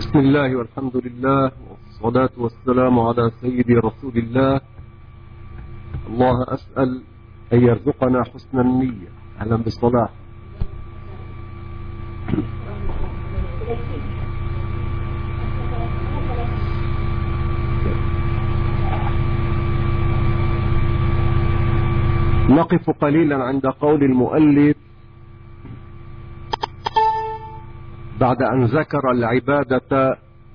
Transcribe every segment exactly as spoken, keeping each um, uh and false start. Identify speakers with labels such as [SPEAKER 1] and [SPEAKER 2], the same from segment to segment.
[SPEAKER 1] بسم الله والحمد لله والصلاة والسلام على سيد رسول الله. الله أسأل أن يرزقنا حسن النية. أهلا بالصلاة. نقف قليلا عند قول المؤلف بعد أن ذكر العبادة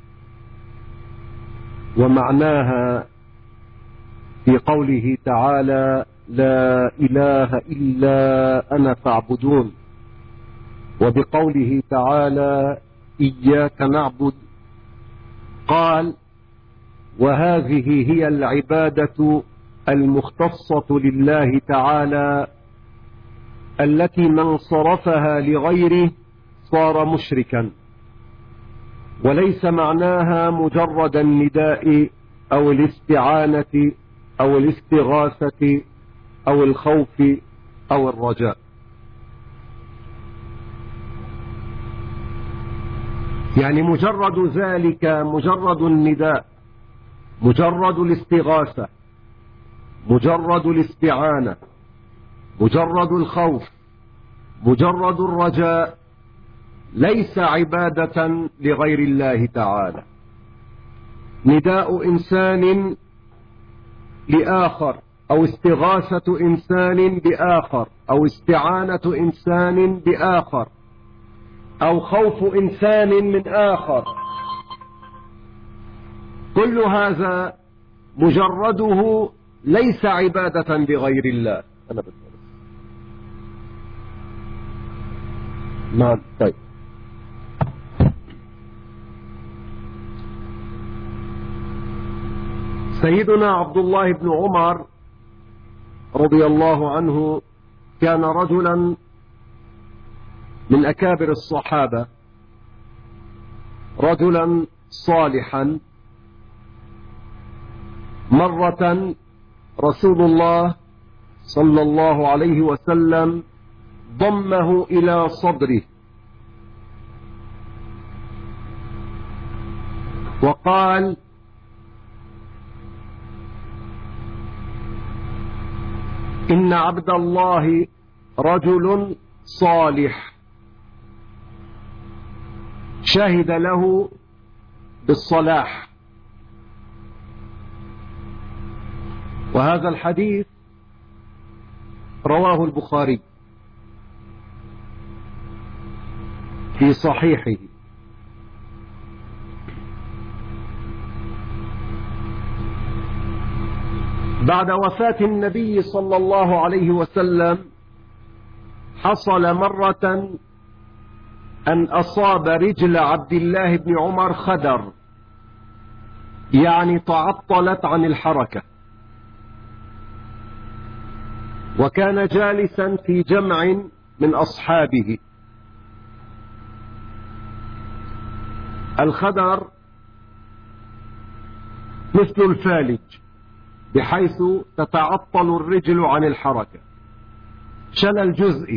[SPEAKER 1] ومعناها في قوله تعالى: لا إله إلا أنا فاعبدون، وبقوله تعالى: إياك نعبد. قال: وهذه هي العبادة المختصة لله تعالى التي من صرفها لغيره صار مشركا، وليس معناها مجرد النداء أو الاستعانة أو الاستغاثة أو الخوف أو الرجاء. يعني مجرد ذلك، مجرد النداء، مجرد الاستغاثة، مجرد الاستعانة، مجرد الخوف، مجرد الرجاء، ليس عبادة لغير الله تعالى. نداء إنسان لآخر أو استغاثة إنسان بآخر أو استعانة إنسان بآخر أو خوف إنسان من آخر، كل هذا مجرده ليس عبادة لغير الله. أنا بالفرص. نعم. طيب، سيدنا عبد الله بن عمر رضي الله عنه كان رجلا من أكابر الصحابة، رجلا صالحا. مرة رسول الله صلى الله عليه وسلم ضمه إلى صدره وقال: إن عبد الله رجل صالح شهد له بالصلاح. وهذا الحديث رواه البخاري في صحيحه. بعد وفاة النبي صلى الله عليه وسلم حصل مرة أن أصاب رجل عبد الله بن عمر خدر، يعني تعطلت عن الحركة، وكان جالسا في جمع من أصحابه. الخدر مثل الفالج بحيث تتعطل الرجل عن الحركة، شلل جزئي.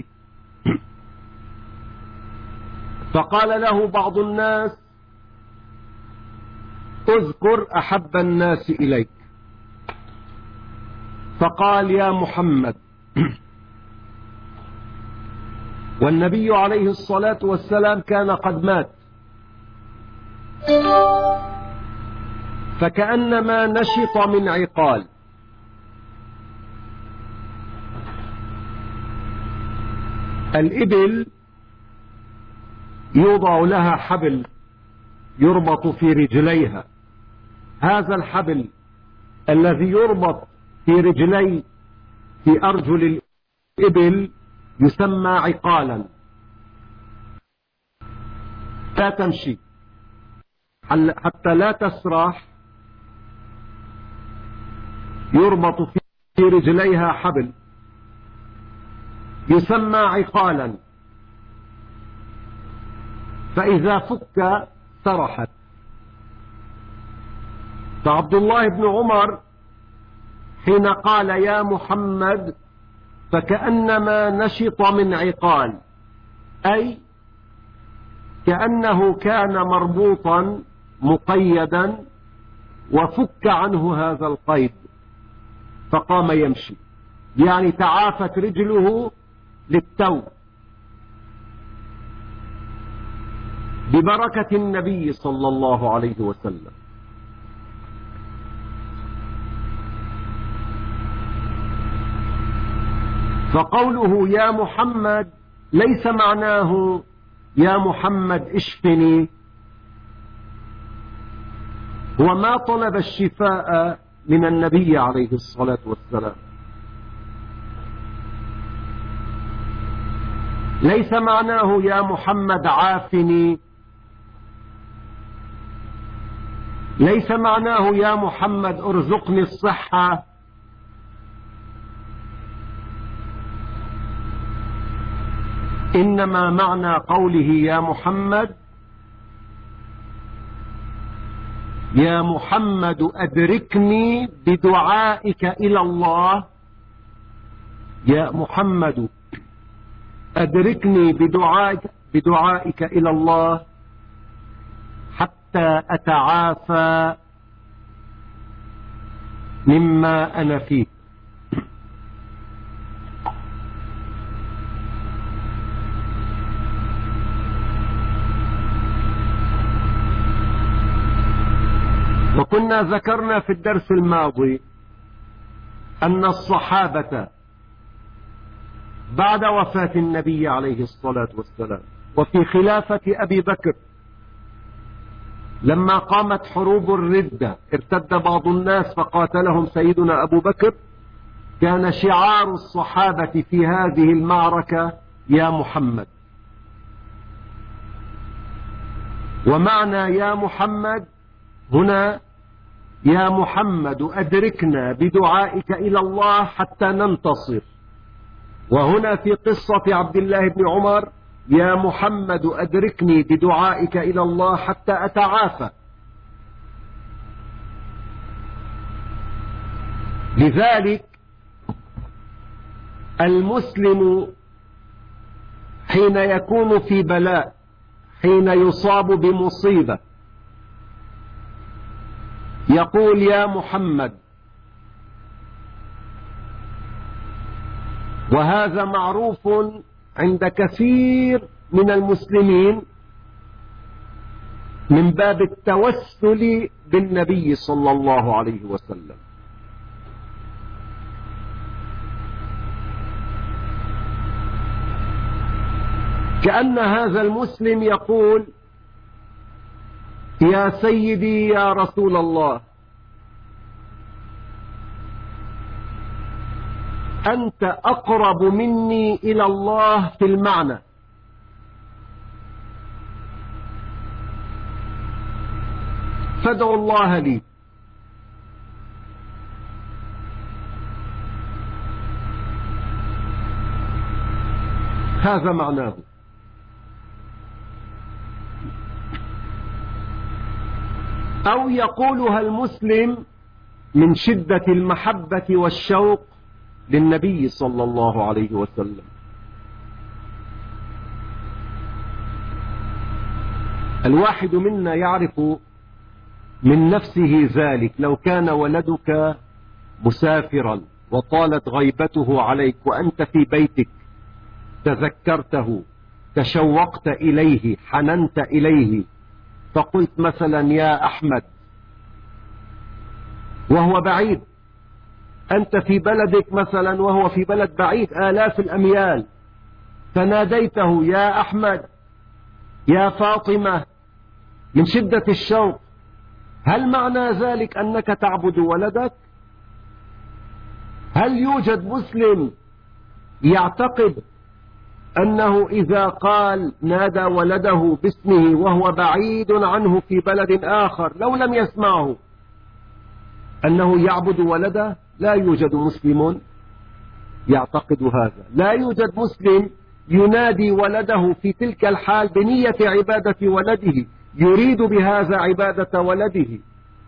[SPEAKER 1] فقال له بعض الناس: اذكر أحب الناس إليك. فقال: يا محمد. والنبي عليه الصلاة والسلام كان قد مات، فكأنما نشط من عقال. الإبل يوضع لها حبل يربط في رجليها، هذا الحبل الذي يربط في رجلي في أرجل الإبل يسمى عقالا. لا تمشي حتى لا تسرح، يربط في رجليها حبل يسمى عقالا، فإذا فك سرحت. فعبد الله بن عمر حين قال: يا محمد، فكأنما نشط من عقال، أي كأنه كان مربوطا مقيدا وفك عنه هذا القيد فقام يمشي، يعني تعافت رجله للتو ببركة النبي صلى الله عليه وسلم. فقوله يا محمد ليس معناه يا محمد اشفني، هو ما طلب الشفاء من النبي عليه الصلاة والسلام. ليس معناه يا محمد عافني، ليس معناه يا محمد ارزقني الصحة، إنما معنى قوله يا محمد يا محمد أدركني بدعائك إلى الله، يا محمد أدركني بدعائك, بدعائك إلى الله حتى أتعافى مما أنا فيه. وكنا ذكرنا في الدرس الماضي أن الصحابة بعد وفاة النبي عليه الصلاة والسلام وفي خلافة أبي بكر لما قامت حروب الردة ارتد بعض الناس فقاتلهم سيدنا أبو بكر، كان شعار الصحابة في هذه المعركة يا محمد. ومعنى يا محمد هنا يا محمد أدركنا بدعائك إلى الله حتى ننتصر. وهنا في قصة عبد الله بن عمر يا محمد أدركني بدعائك إلى الله حتى أتعافى. لذلك المسلم حين يكون في بلاء، حين يصاب بمصيبة، يقول يا محمد، وهذا معروف عند كثير من المسلمين من باب التوسل بالنبي صلى الله عليه وسلم. كأن هذا المسلم يقول يا سيدي يا رسول الله، أنت أقرب مني إلى الله في المعنى، فادعوا الله لي. هذا معناه. أو يقولها المسلم من شدة المحبة والشوق للنبي صلى الله عليه وسلم. الواحد منا يعرف من نفسه ذلك. لو كان ولدك مسافرا وطالت غيبته عليك وأنت في بيتك، تذكرته، تشوقت إليه، حننت إليه، فقلت مثلا يا أحمد وهو بعيد، أنت في بلدك مثلا وهو في بلد بعيد آلاف الأميال، فناديته يا أحمد يا فاطمة من شدة الشوق، هل معنى ذلك أنك تعبد ولدك؟ هل يوجد مسلم يعتقد أنه إذا قال نادى ولده باسمه وهو بعيد عنه في بلد آخر لو لم يسمعه أنه يعبد ولده؟ لا يوجد مسلم يعتقد هذا. لا يوجد مسلم ينادي ولده في تلك الحال بنية عبادة ولده، يريد بهذا عبادة ولده.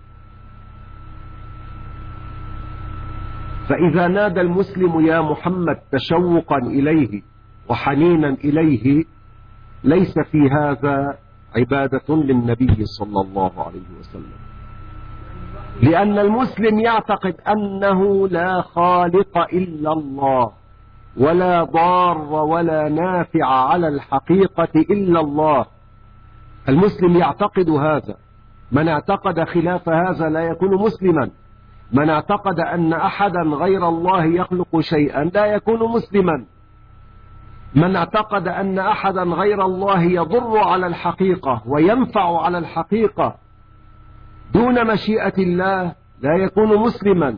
[SPEAKER 1] فإذا نادى المسلم يا محمد تشوقا إليه وحنينا إليه، ليس في هذا عبادة للنبي صلى الله عليه وسلم، لأن المسلم يعتقد أنه لا خالق إلا الله، ولا ضار ولا نافع على الحقيقة إلا الله. المسلم يعتقد هذا. من اعتقد خلاف هذا لا يكون مسلما. من اعتقد أن أحدا غير الله يخلق شيئا لا يكون مسلما. من اعتقد أن أحدا غير الله يضر على الحقيقة وينفع على الحقيقة دون مشيئة الله لا يكون مسلما.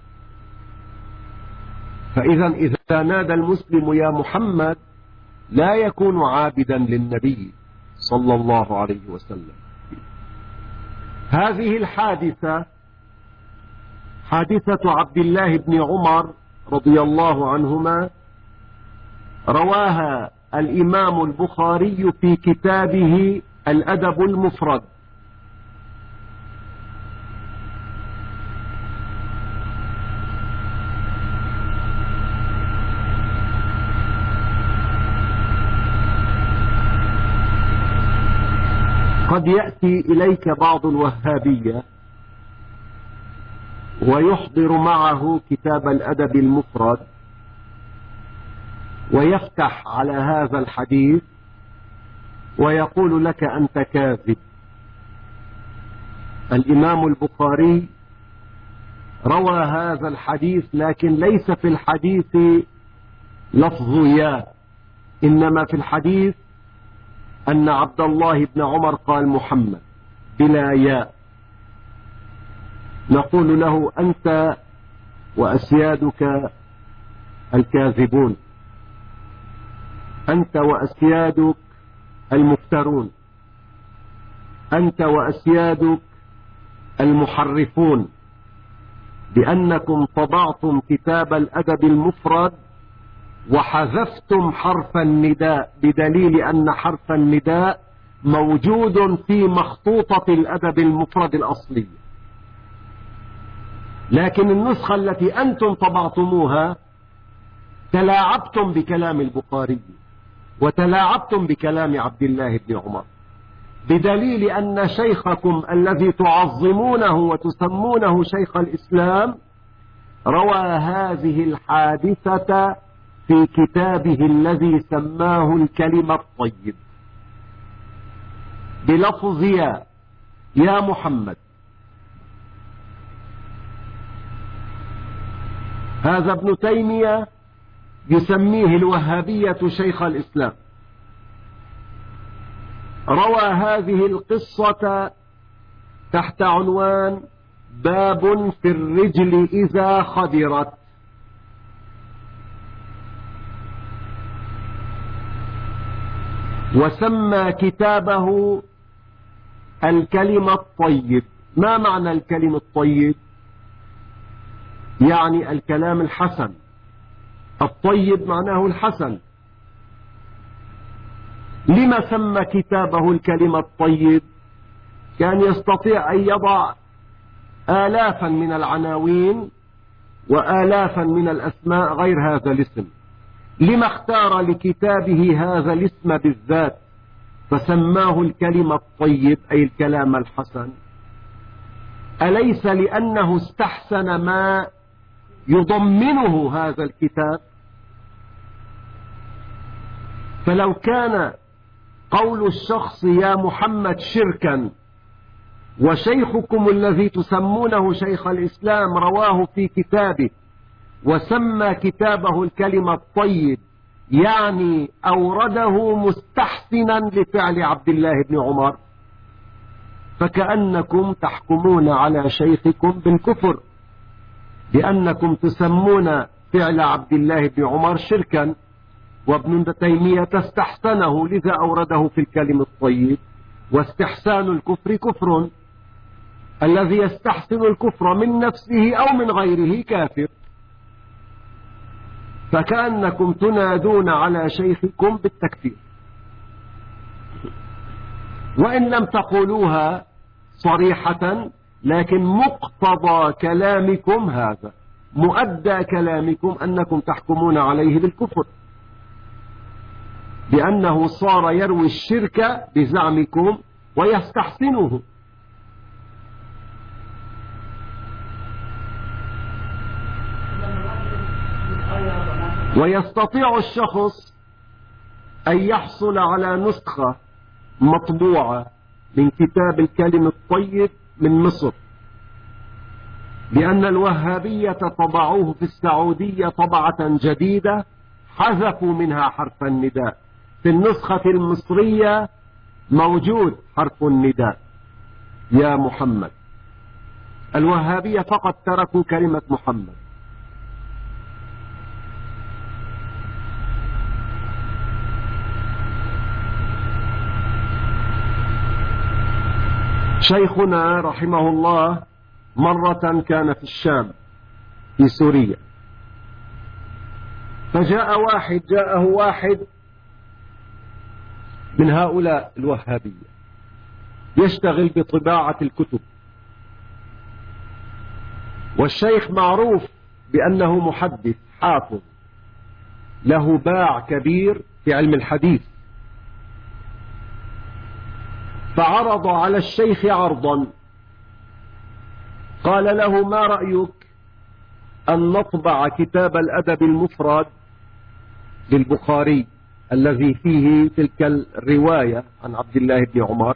[SPEAKER 1] فإذا إذا نادى المسلم يا محمد لا يكون عابدا للنبي صلى الله عليه وسلم. هذه الحادثة حادثة عبد الله بن عمر رضي الله عنهما رواها الإمام البخاري في كتابه الأدب المفرد. قد يأتي إليك بعض الوهابية ويحضر معه كتاب الأدب المفرد ويفتح على هذا الحديث ويقول لك أنت كاذب. الإمام البخاري روى هذا الحديث، لكن ليس في الحديث لفظ يا، إنما في الحديث أن عبد الله بن عمر قال محمد بلا ياء. نقول له أنت وأسيادك الكاذبون، أنت وأسيادك المفترون، أنت وأسيادك المحرفون، بأنكم طبعتم كتاب الأدب المفرد وحذفتم حرف النداء، بدليل أن حرف النداء موجود في مخطوطة الأدب المفرد الأصلي، لكن النسخة التي أنتم طبعتموها تلاعبتم بكلام البخاري وتلاعبتم بكلام عبد الله بن عمر، بدليل أن شيخكم الذي تعظمونه وتسمونه شيخ الإسلام روى هذه الحادثة في كتابه الذي سماه الكلمة الطيب بلفظ يا يا محمد. هذا ابن تيمية يسميه الوهابية شيخ الإسلام. روى هذه القصة تحت عنوان باب في الرجل إذا خدرت، وسمى كتابه الكلمة الطيب. ما معنى الكلمة الطيب؟ يعني الكلام الحسن. الطيب معناه الحسن. لما سمى كتابه الكلمة الطيب؟ كان يستطيع أن يضع آلافا من العناوين وآلافا من الأسماء غير هذا الاسم. لما اختار لكتابه هذا الاسم بالذات فسماه الكلمة الطيب أي الكلام الحسن؟ أليس لأنه استحسن ما يضمنه هذا الكتاب؟ فلو كان قول الشخص يا محمد شركا وشيخكم الذي تسمونه شيخ الإسلام رواه في كتابه وسمى كتابه الكلمة الطيب، يعني أورده مستحسنا لفعل عبد الله بن عمر، فكأنكم تحكمون على شيخكم بالكفر، لأنكم تسمون فعل عبد الله بن عمر شركا، وابن تيمية استحسنه لذا أورده في الكلم الطيب، واستحسان الكفر كفر، الذي يستحسن الكفر من نفسه أو من غيره كافر، فكأنكم تنادون على شيخكم بالتكفير، وإن لم تقولوها صريحة لكن مقتضى كلامكم هذا، مؤدى كلامكم أنكم تحكمون عليه بالكفر. بأنه صار يروي الشرك بزعمكم ويستحسنه. ويستطيع الشخص أن يحصل على نسخة مطبوعة من كتاب الكلم الطيب من مصر، لأن الوهابية طبعوه في السعودية طبعة جديدة حذفوا منها حرف النداء. في النسخة المصرية موجود حرف النداء يا محمد. الوهابية فقط تركوا كلمة محمد. شيخنا رحمه الله مرة كان في الشام في سوريا، فجاء واحد جاءه واحد من هؤلاء الوهابية يشتغل بطباعة الكتب، والشيخ معروف بأنه محدث حافظ له باع كبير في علم الحديث، فعرض على الشيخ عرضا، قال له: ما رأيك أن نطبع كتاب الأدب المفرد للبخاري الذي فيه تلك الرواية عن عبد الله بن عمر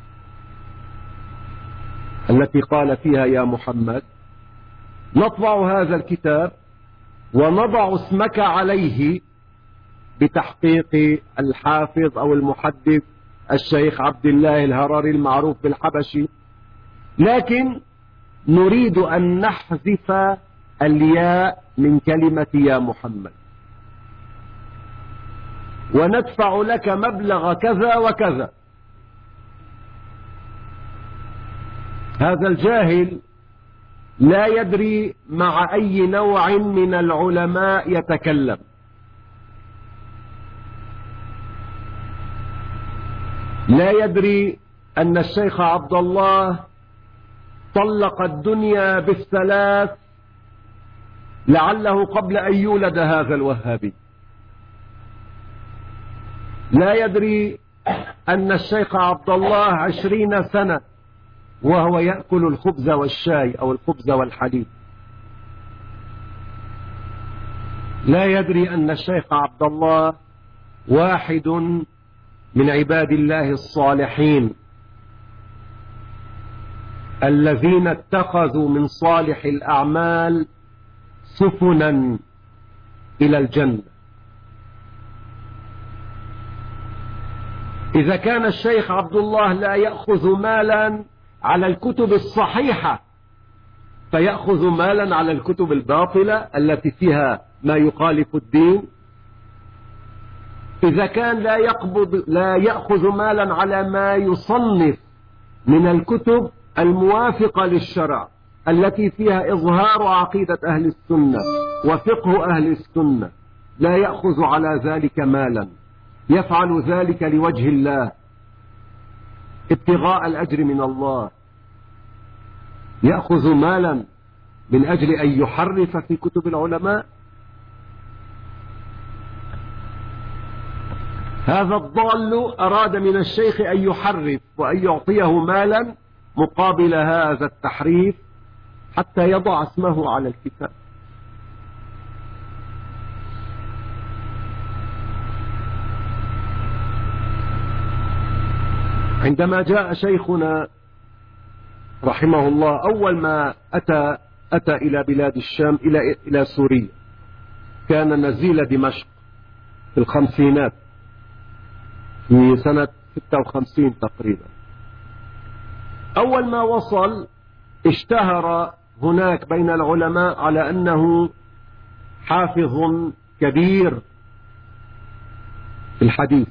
[SPEAKER 1] التي قال فيها يا محمد، نطبع هذا الكتاب ونضع اسمك عليه بتحقيق الحافظ أو المحدث الشيخ عبد الله الهرري المعروف بالحبشي، لكن نريد أن نحذف الياء من كلمة يا محمد، وندفع لك مبلغ كذا وكذا. هذا الجاهل لا يدري مع أي نوع من العلماء يتكلم، لا يدري أن الشيخ عبد الله طلق الدنيا بالثلاث لعله قبل أن يولد هذا الوهابي، لا يدري أن الشيخ عبد الله عشرين سنة وهو يأكل الخبز والشاي أو الخبز والحليب، لا يدري أن الشيخ عبد الله واحد من عباد الله الصالحين الذين اتخذوا من صالح الأعمال سفنا إلى الجنة. إذا كان الشيخ عبد الله لا يأخذ مالا على الكتب الصحيحة فيأخذ مالا على الكتب الباطلة التي فيها ما يخالف الدين، إذا كان لا يقبض لا يأخذ مالا على ما يصنف من الكتب الموافقة للشرع التي فيها إظهار عقيدة أهل السنة وفقه أهل السنة، لا يأخذ على ذلك مالا، يفعل ذلك لوجه الله ابتغاء الأجر من الله، يأخذ مالا من أجل أن يحرف في كتب العلماء. هذا الضال أراد من الشيخ أن يحرف وأن يعطيه مالا مقابل هذا التحريف حتى يضع اسمه على الكتاب. عندما جاء شيخنا رحمه الله أول ما أتى أتى إلى بلاد الشام إلى إلى سوريا، كان نزيل دمشق في الخمسينات في سنة ستة وخمسين تقريبا. أول ما وصل اشتهر هناك بين العلماء على أنه حافظ كبير في الحديث.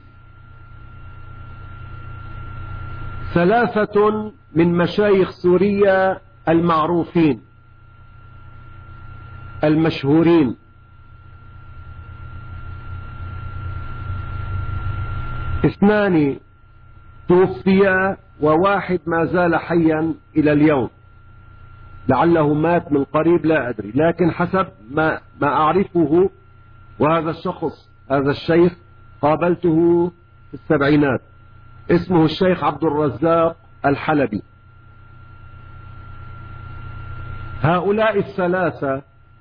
[SPEAKER 1] ثلاثة من مشايخ سوريا المعروفين المشهورين، اثنان توفيا وواحد ما زال حيا إلى اليوم، لعله مات من قريب لا أدري، لكن حسب ما, ما أعرفه وهذا الشخص هذا الشيخ قابلته في السبعينات، اسمه الشيخ عبد الرزاق الحلبي. هؤلاء الثلاثة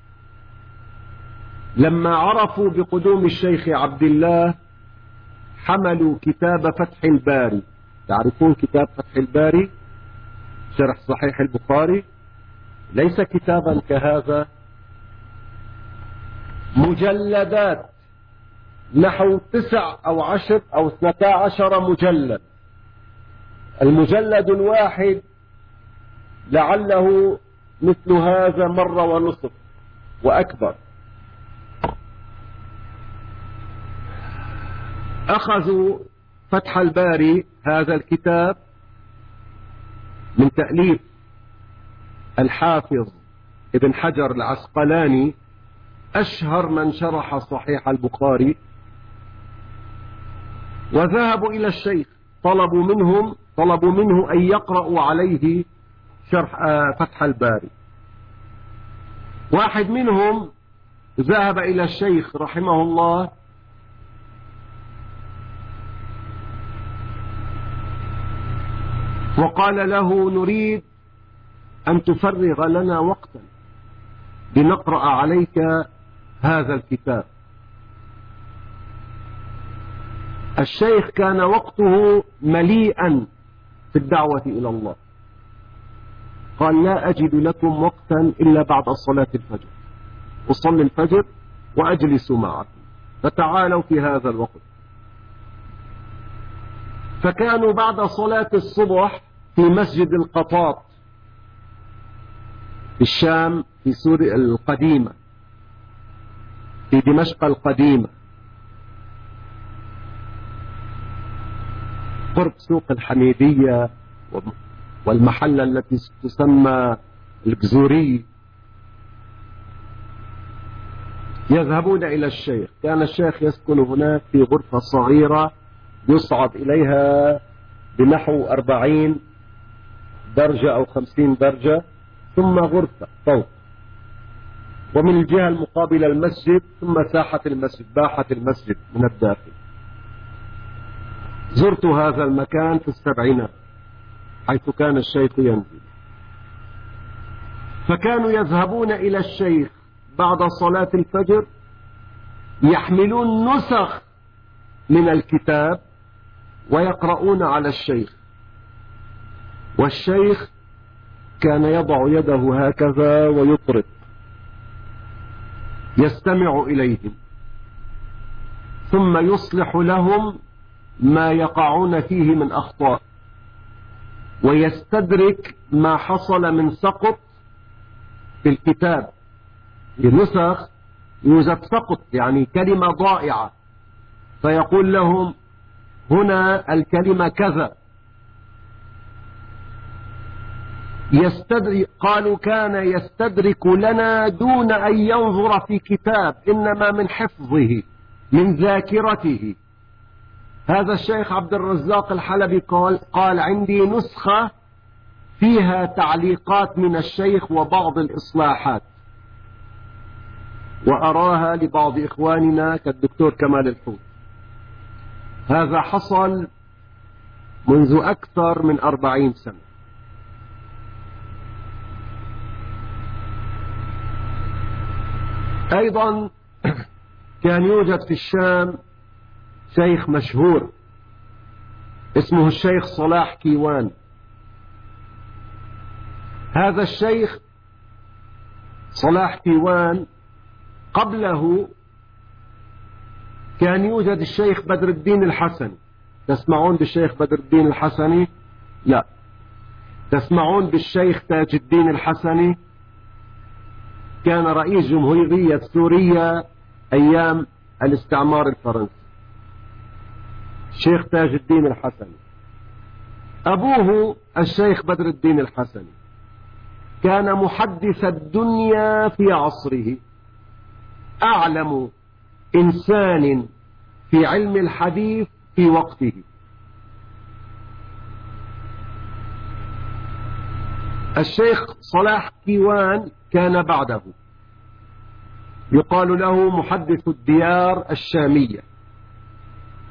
[SPEAKER 1] لما عرفوا بقدوم الشيخ عبد الله حملوا كتاب فتح الباري. تعرفون كتاب فتح الباري شرح صحيح البخاري؟ ليس كتابا كهذا، مجلدات نحو تسع أو عشر أو اثنتا عشر مجلد. المجلد الواحد لعله مثل هذا مرة ونصف وأكبر. أخذوا فتح الباري هذا الكتاب من تأليف الحافظ ابن حجر العسقلاني، أشهر من شرح صحيح البخاري، وذهبوا إلى الشيخ طلبوا منهم طلبوا منه أن يقرأوا عليه شرح فتح الباري. واحد منهم ذهب إلى الشيخ رحمه الله وقال له: نريد أن تفرغ لنا وقتا لنقرأ عليك هذا الكتاب. الشيخ كان وقته مليئا في الدعوة إلى الله، قال: لا أجد لكم وقتا إلا بعد صلاة الفجر، أصلي الفجر وأجلس معكم، فتعالوا في هذا الوقت. فكانوا بعد صلاة الصبح في مسجد القطاط في الشام، في سوريا القديمة، في دمشق القديمة، قرب سوق الحميدية والمحلة التي تسمى الجزوري. يذهبون إلى الشيخ. كان الشيخ يسكن هناك في غرفة صغيرة يصعد إليها بنحو أربعين درجة أو خمسين درجة، ثم غرفة فوق، ومن الجهة المقابلة المسجد، ثم ساحة المسجد، باحة المسجد من الداخل. زرت هذا المكان في السبعينات حيث كان الشيخ ينزل. فكانوا يذهبون إلى الشيخ بعد صلاة الفجر، يحملون نسخ من الكتاب ويقرؤون على الشيخ، والشيخ كان يضع يده هكذا ويطرب يستمع إليهم، ثم يصلح لهم ما يقعون فيه من أخطاء، ويستدرك ما حصل من سقط في الكتاب. النسخ يوجد سقط، يعني كلمة ضائعة، فيقول لهم: هنا الكلمة كذا. يستدرك قالوا: كان يستدرك لنا دون أن ينظر في كتاب، إنما من حفظه من ذاكرته. هذا الشيخ عبد الرزاق الحلبي قال قال عندي نسخة فيها تعليقات من الشيخ وبعض الإصلاحات، وأراها لبعض إخواننا كالدكتور كمال الحوت. هذا حصل منذ أكثر من أربعين سنة. أيضا كان يوجد في الشام شيخ مشهور اسمه الشيخ صلاح كيوان. هذا الشيخ صلاح كيوان قبله كان يوجد الشيخ بدر الدين الحسني. تسمعون بالشيخ بدر الدين الحسني؟ لا. تسمعون بالشيخ تاج الدين الحسني؟ كان رئيس جمهورية سوريا أيام الاستعمار الفرنسي، الشيخ تاج الدين الحسني. أبوه الشيخ بدر الدين الحسني كان محدث الدنيا في عصره، أعلم إنسان في علم الحديث في وقته. الشيخ صلاح كيوان كان بعده، يقال له محدث الديار الشامية.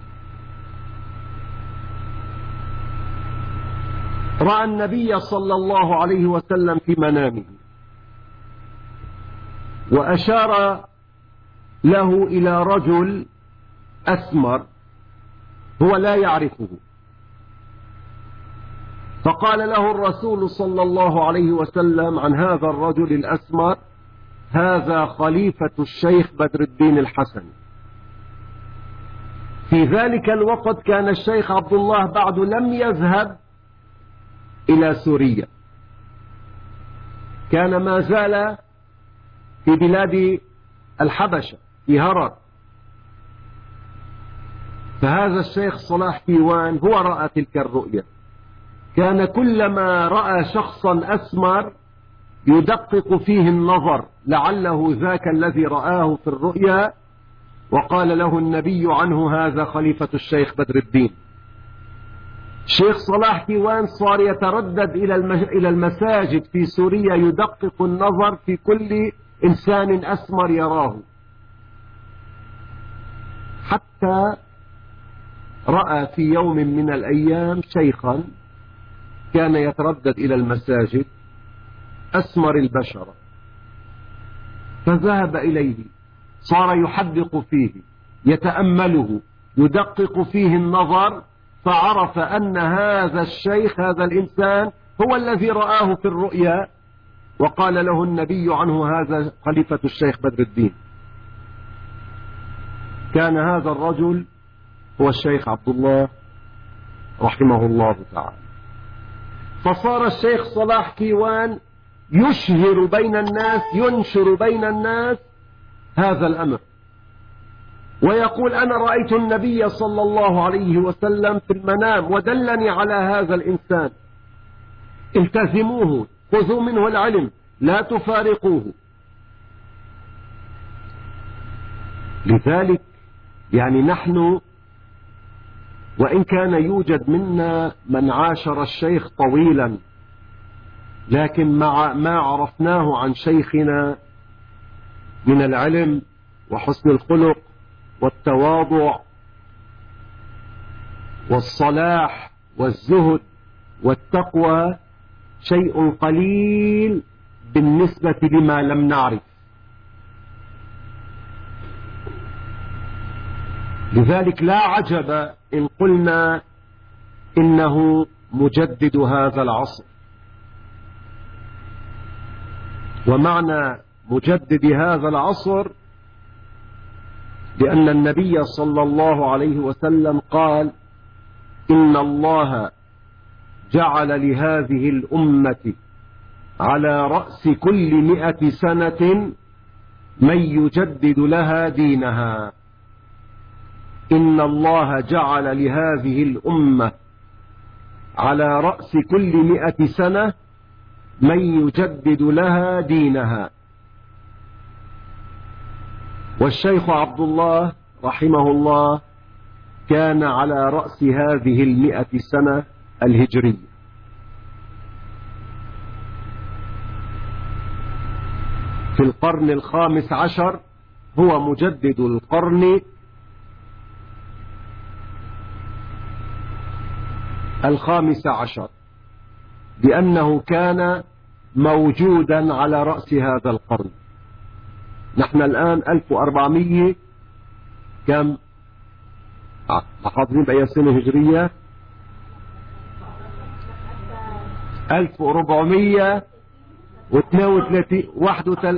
[SPEAKER 1] رأى النبي صلى الله عليه وسلم في منامه وأشار له إلى رجل أسمر هو لا يعرفه، فقال له الرسول صلى الله عليه وسلم عن هذا الرجل الأسمر: هذا خليفة الشيخ بدر الدين الحسني. في ذلك الوقت كان الشيخ عبد الله بعد لم يذهب إلى سوريا، كان ما زال في بلاد الحبشة في هرر. فهذا الشيخ صلاح كيوان هو رأى تلك الرؤية، كان كلما رأى شخصا أسمر يدقق فيه النظر لعله ذاك الذي رآه في الرؤيا، وقال له النبي عنه: هذا خليفة الشيخ بدر الدين. الشيخ صلاح كيوان صار يتردد إلى المساجد في سوريا يدقق النظر في كل إنسان أسمر يراه، حتى رأى في يوم من الأيام شيخا كان يتردد إلى المساجد أسمر البشرة، فذهب إليه، صار يحدق فيه يتأمله يدقق فيه النظر، فعرف أن هذا الشيخ هذا الإنسان هو الذي رآه في الرؤيا، وقال له النبي عنه: هذا خليفة الشيخ بدر الدين. كان هذا الرجل هو الشيخ عبد الله رحمه الله تعالى. فصار الشيخ صلاح كيوان يشهر بين الناس ينشر بين الناس هذا الأمر، ويقول: أنا رأيت النبي صلى الله عليه وسلم في المنام ودلني على هذا الإنسان، التزموه، خذوا منه العلم، لا تفارقوه. لذلك يعني نحن وإن كان يوجد منا من عاشر الشيخ طويلا، لكن مع ما عرفناه عن شيخنا من العلم وحسن الخلق والتواضع والصلاح والزهد والتقوى شيء قليل بالنسبة لما لم نعرف. لذلك لا عجب إن قلنا إنه مجدد هذا العصر. ومعنى مجدد هذا العصر لأن النبي صلى الله عليه وسلم قال: إن الله جعل لهذه الأمة على رأس كل مئة سنة من يجدد لها دينها. إن الله جعل لهذه الأمة على رأس كل مئة سنة من يجدد لها دينها. والشيخ عبد الله رحمه الله كان على رأس هذه المئة سنة الهجرية. في القرن الخامس عشر هو مجدد القرن الخامس عشر، لأنه كان موجودا على رأس هذا القرن. نحن الآن ألف وأربعمية كم حاضرين بأي سنة هجرية؟ ألف وأربعمية واثنين وثلاثين واحد وثل...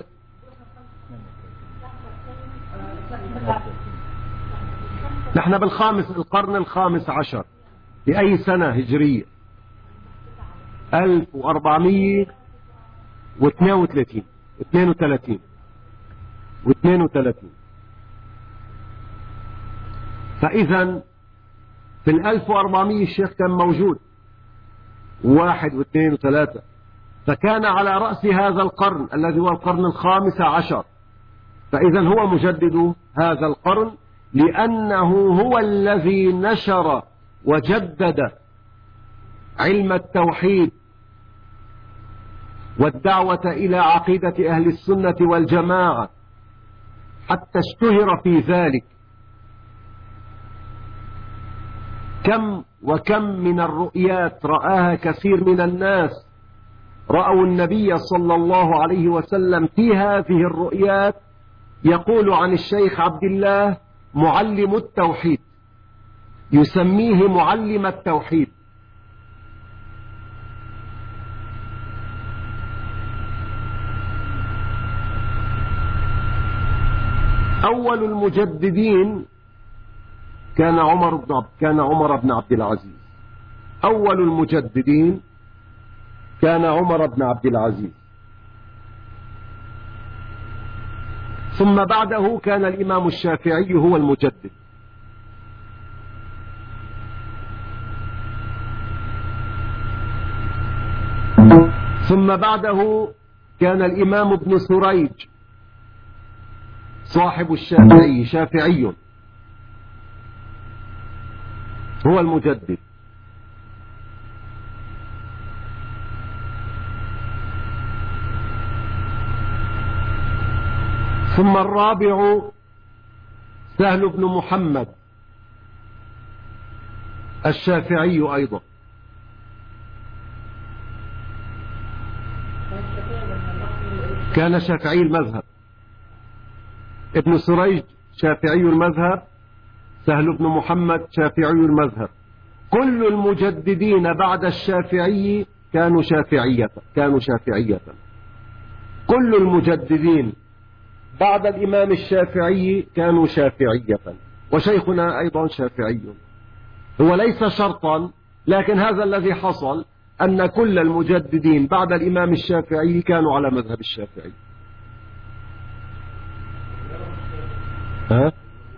[SPEAKER 1] نحن بالخامس القرن الخامس عشر بأي سنة هجرية؟ ألف وأربعمية واثنين وثلاثين اثنين وثلاثين واثنين وثلاثين. فإذا في الألف وأربعمية الشيخ كان موجود، واحد واثنين وثلاثة، فكان على رأس هذا القرن الذي هو القرن الخامس عشر. فإذا هو مجدد هذا القرن لأنه هو الذي نشر وجدد علم التوحيد والدعوة إلى عقيدة أهل السنة والجماعة حتى اشتهر في ذلك. كم وكم من الرؤيات رآها كثير من الناس، رأوا النبي صلى الله عليه وسلم في هذه الرؤيات. يقول عن الشيخ عبد الله معلم التوحيد، يسميه معلم التوحيد. أول المجددين كان عمر بن عبد كان عمر بن عبد العزيز. أول المجددين كان عمر بن عبد العزيز، ثم بعده كان الإمام الشافعي هو المجدد، ثم بعده كان الإمام ابن سريج صاحب الشافعي، شافعي هو المجدد. ثم الرابع سهل بن محمد الشافعي أيضا. كان شافعي المذهب. ابن سريج شافعي المذهب، سهل بن محمد شافعي المذهب. كل المجددين بعد الشافعي كانوا شافعية كانوا شافعية كل المجددين بعد الإمام الشافعي كانوا شافعية، وشيخنا أيضا شافعي. هو ليس شرطا، لكن هذا الذي حصل، أن كل المجددين بعد الإمام الشافعي كانوا على مذهب الشافعي. ها؟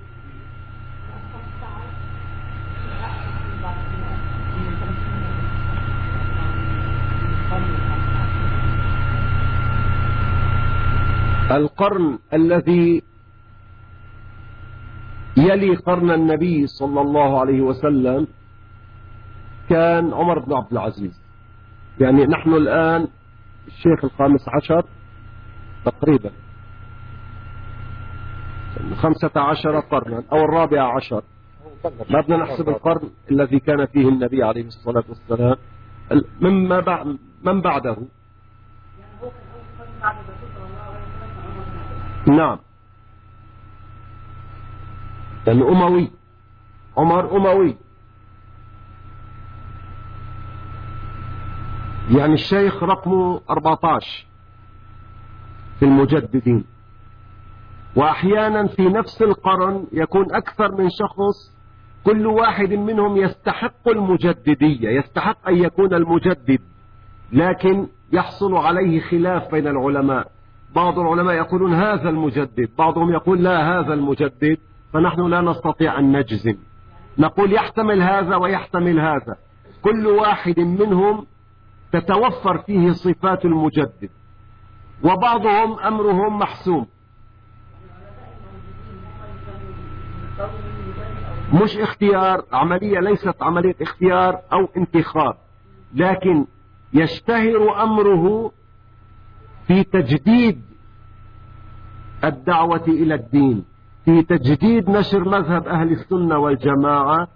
[SPEAKER 1] القرن الذي يلي قرن النبي صلى الله عليه وسلم كان عمر بن عبد العزيز. يعني نحن الآن الشيخ الخامس عشر تقريبا، خمسة عشر قرنا أو الرابع عشر، ما بدنا نحسب القرن الذي كان فيه النبي عليه الصلاة والسلام مما بعد من بعده. نعم، لأنه أموي، عمر أموي. يعني الشيخ رقمه أربعة عشر في المجددين. وأحيانا في نفس القرن يكون أكثر من شخص، كل واحد منهم يستحق المجددية، يستحق أن يكون المجدد، لكن يحصل عليه خلاف بين العلماء. بعض العلماء يقولون هذا المجدد، بعضهم يقول لا هذا المجدد، فنحن لا نستطيع أن نجزم، نقول يحتمل هذا ويحتمل هذا. كل واحد منهم تتوفر فيه صفات المجدد، وبعضهم أمرهم محسوم. مش اختيار، عملية ليست عملية اختيار أو انتخاب، لكن يشتهر أمره في تجديد الدعوة إلى الدين، في تجديد نشر مذهب أهل السنة والجماعة.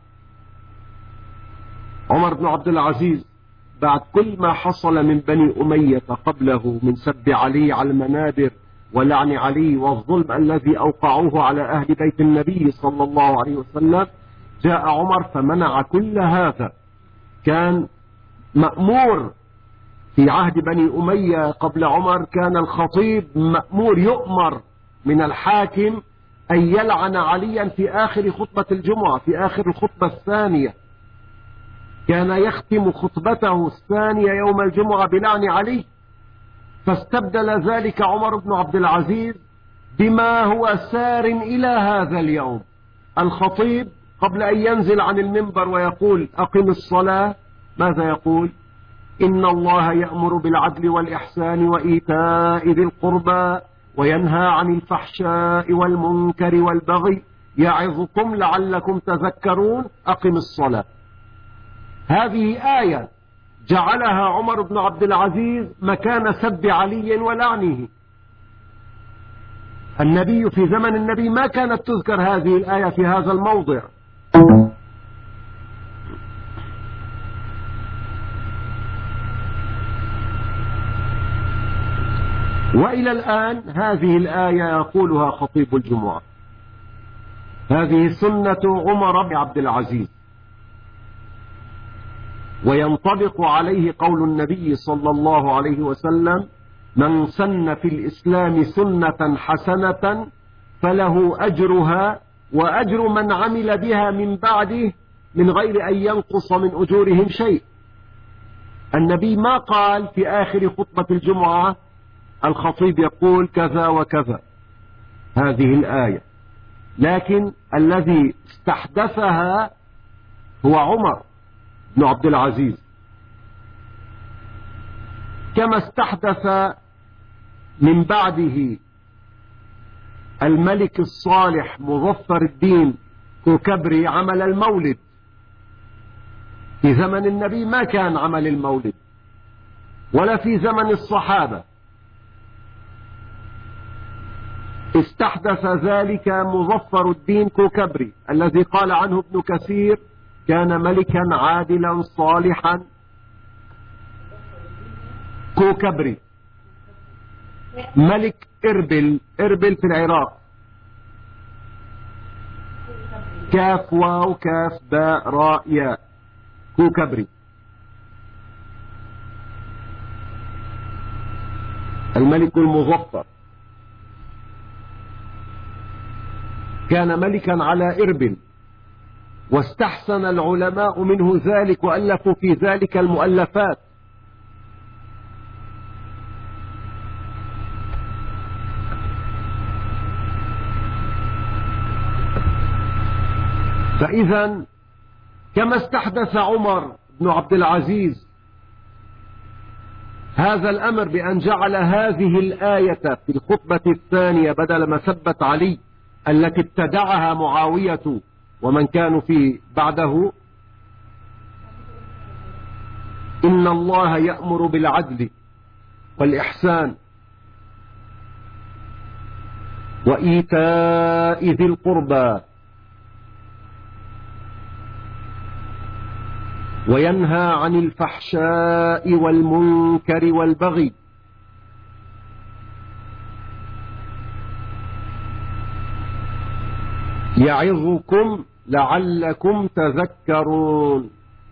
[SPEAKER 1] عمر بن عبد العزيز بعد كل ما حصل من بني أمية قبله من سب علي على المنابر ولعن علي والظلم الذي أوقعوه على أهل بيت النبي صلى الله عليه وسلم، جاء عمر فمنع كل هذا. كان مأمور في عهد بني أمية قبل عمر، كان الخطيب مأمور يؤمر من الحاكم أن يلعن عليا في آخر خطبة الجمعة، في آخر الخطبة الثانية. كان يختم خطبته الثانية يوم الجمعة بلعن علي، فاستبدل ذلك عمر بن عبد العزيز بما هو سار إلى هذا اليوم. الخطيب قبل أن ينزل عن المنبر ويقول أقم الصلاة، ماذا يقول؟ إن الله يأمر بالعدل والإحسان وإيتاء ذي القربى وينهى عن الفحشاء والمنكر والبغي يعظكم لعلكم تذكرون، أقم الصلاة. هذه آية جعلها عمر بن عبد العزيز مكان سب علي ولعنه. النبي في زمن النبي ما كانت تذكر هذه الآية في هذا الموضع. وإلى الآن هذه الآية يقولها خطيب الجمعة، هذه سنة عمر بن عبد العزيز، وينطبق عليه قول النبي صلى الله عليه وسلم: من سن في الإسلام سنة حسنة فله أجرها وأجر من عمل بها من بعده من غير أن ينقص من أجورهم شيء. النبي ما قال في آخر خطبة الجمعة الخطيب يقول كذا وكذا هذه الآية، لكن الذي استحدثها هو عمر بن عبد العزيز، كما استحدث من بعده الملك الصالح مظفر الدين كوكبري عمل المولد. في زمن النبي ما كان عمل المولد ولا في زمن الصحابة، استحدث ذلك مظفر الدين كوكبري الذي قال عنه ابن كثير كان ملكا عادلا صالحا. كوكبري ملك إربل، إربل في العراق، كاف واو كاف باء راء ياء، كوكبري الملك المظفر، كان ملكا على إربل، واستحسن العلماء منه ذلك وألفوا في ذلك المؤلفات. فإذا كما استحدث عمر بن عبد العزيز هذا الأمر بأن جعل هذه الآية في الخطبة الثانية بدل مسبة علي التي ابتدعها معاوية ومن كانوا في بعده: إن الله يأمر بالعدل والإحسان وإيتاء ذي القربى وينهى عن الفحشاء والمنكر والبغي يعظكم لعلكم تذكرون.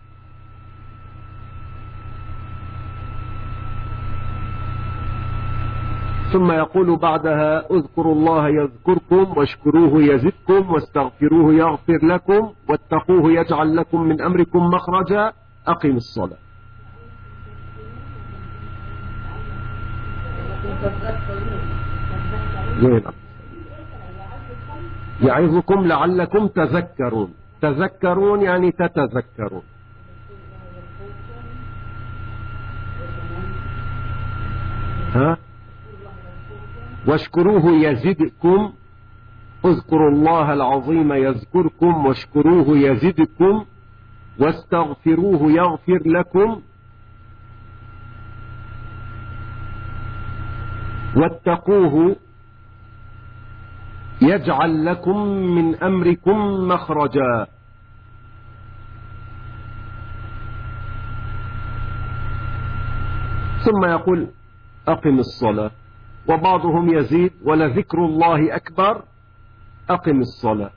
[SPEAKER 1] ثم يقول بعدها: اذكروا الله يذكركم واشكروه يزدكم واستغفروه يغفر لكم واتقوه يجعل لكم من أمركم مخرجا. أقم الصلاة. يعظكم لعلكم تذكرون، تذكرون يعني تتذكرون. ها؟ واشكروه يزدكم، اذكروا الله العظيم يذكركم واشكروه يزدكم واستغفروه يغفر لكم واتقوه يجعل لكم من أمركم مخرجا. ثم يقول: أقم الصلاة. وبعضهم يزيد: ولذكر الله أكبر. أقم الصلاة.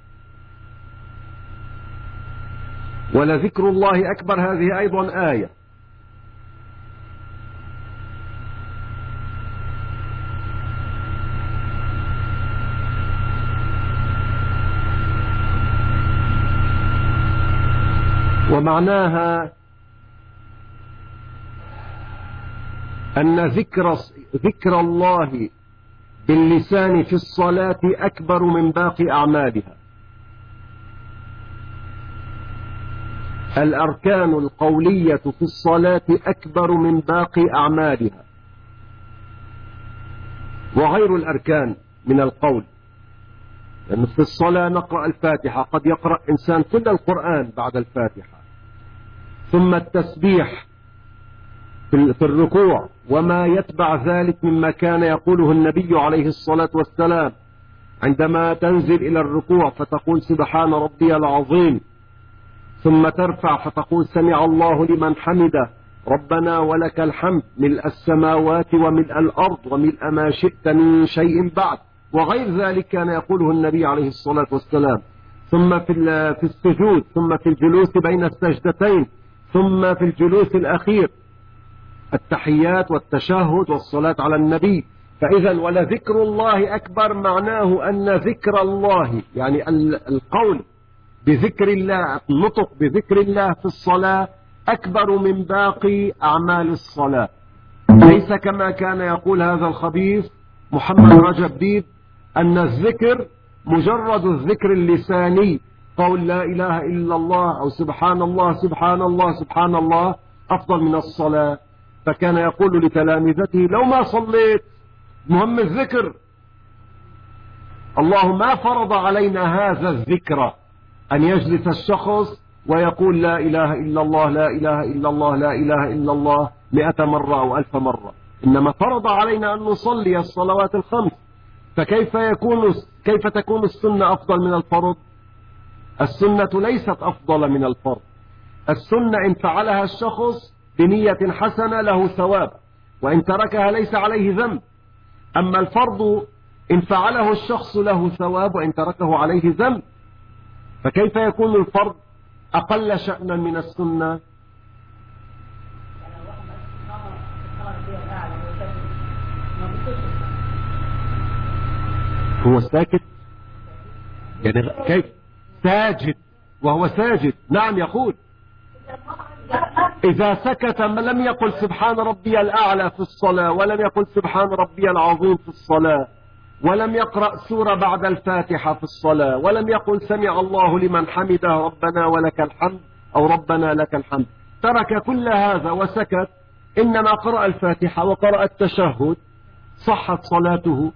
[SPEAKER 1] ولذكر الله أكبر هذه أيضا آية. ومعناها أن ذكر, ذكر الله باللسان في الصلاة أكبر من باقي أعمالها. الأركان القولية في الصلاة أكبر من باقي أعمالها، وغير الأركان من القول، لأن يعني في الصلاة نقرأ الفاتحة، قد يقرأ إنسان كل القرآن بعد الفاتحة، ثم التسبيح في الركوع وما يتبع ذلك مما كان يقوله النبي عليه الصلاة والسلام عندما تنزل إلى الركوع فتقول سبحان ربي العظيم، ثم ترفع فتقول سمع الله لمن حمده، ربنا ولك الحمد ملء السماوات وملء الأرض وملء ما شئت من شيء بعد، وغير ذلك كان يقوله النبي عليه الصلاة والسلام. ثم في في السجود، ثم في الجلوس بين السجدتين، ثم في الجلوس الأخير التحيات والتشهد والصلاة على النبي. فإذا ولذكر الله أكبر معناه أن ذكر الله يعني القول بذكر الله، النطق بذكر الله في الصلاة أكبر من باقي أعمال الصلاة، ليس كما كان يقول هذا الخبيث محمد رجب ديب أن الذكر مجرد الذكر اللساني، قول لا إله إلا الله أو سبحان الله سبحان الله سبحان الله أفضل من الصلاة. فكان يقول لتلامذته لو ما صليت مهم الذكر، الله ما فرض علينا هذا الذكر أن يجلس الشخص ويقول لا إله إلا الله لا إله إلا الله لا إله إلا الله مئة مرة أو ألف مرة، إنما فرض علينا أن نصلي الصلوات الخمس. فكيف يكون كيف تكون السنة أفضل من الفرض؟ السنة ليست أفضل من الفرض. السنة إن فعلها الشخص بنية حسنة له ثواب، وإن تركها ليس عليه ذنب. أما الفرض إن فعله الشخص له ثواب وإن تركه عليه ذنب. فكيف يكون الفرض أقل شأنا من السنة؟ هو ساكت يعني كيف ساجد وهو ساجد؟ نعم يقول إذا سكت لم يقل سبحان ربي الأعلى في الصلاة، ولم يقل سبحان ربي العظيم في الصلاة، ولم يقرأ سورة بعد الفاتحة في الصلاة، ولم يقل سمع الله لمن حمده ربنا ولك الحمد أو ربنا لك الحمد، ترك كل هذا وسكت، إنما قرأ الفاتحة وقرأ التشهد صحت صلاته.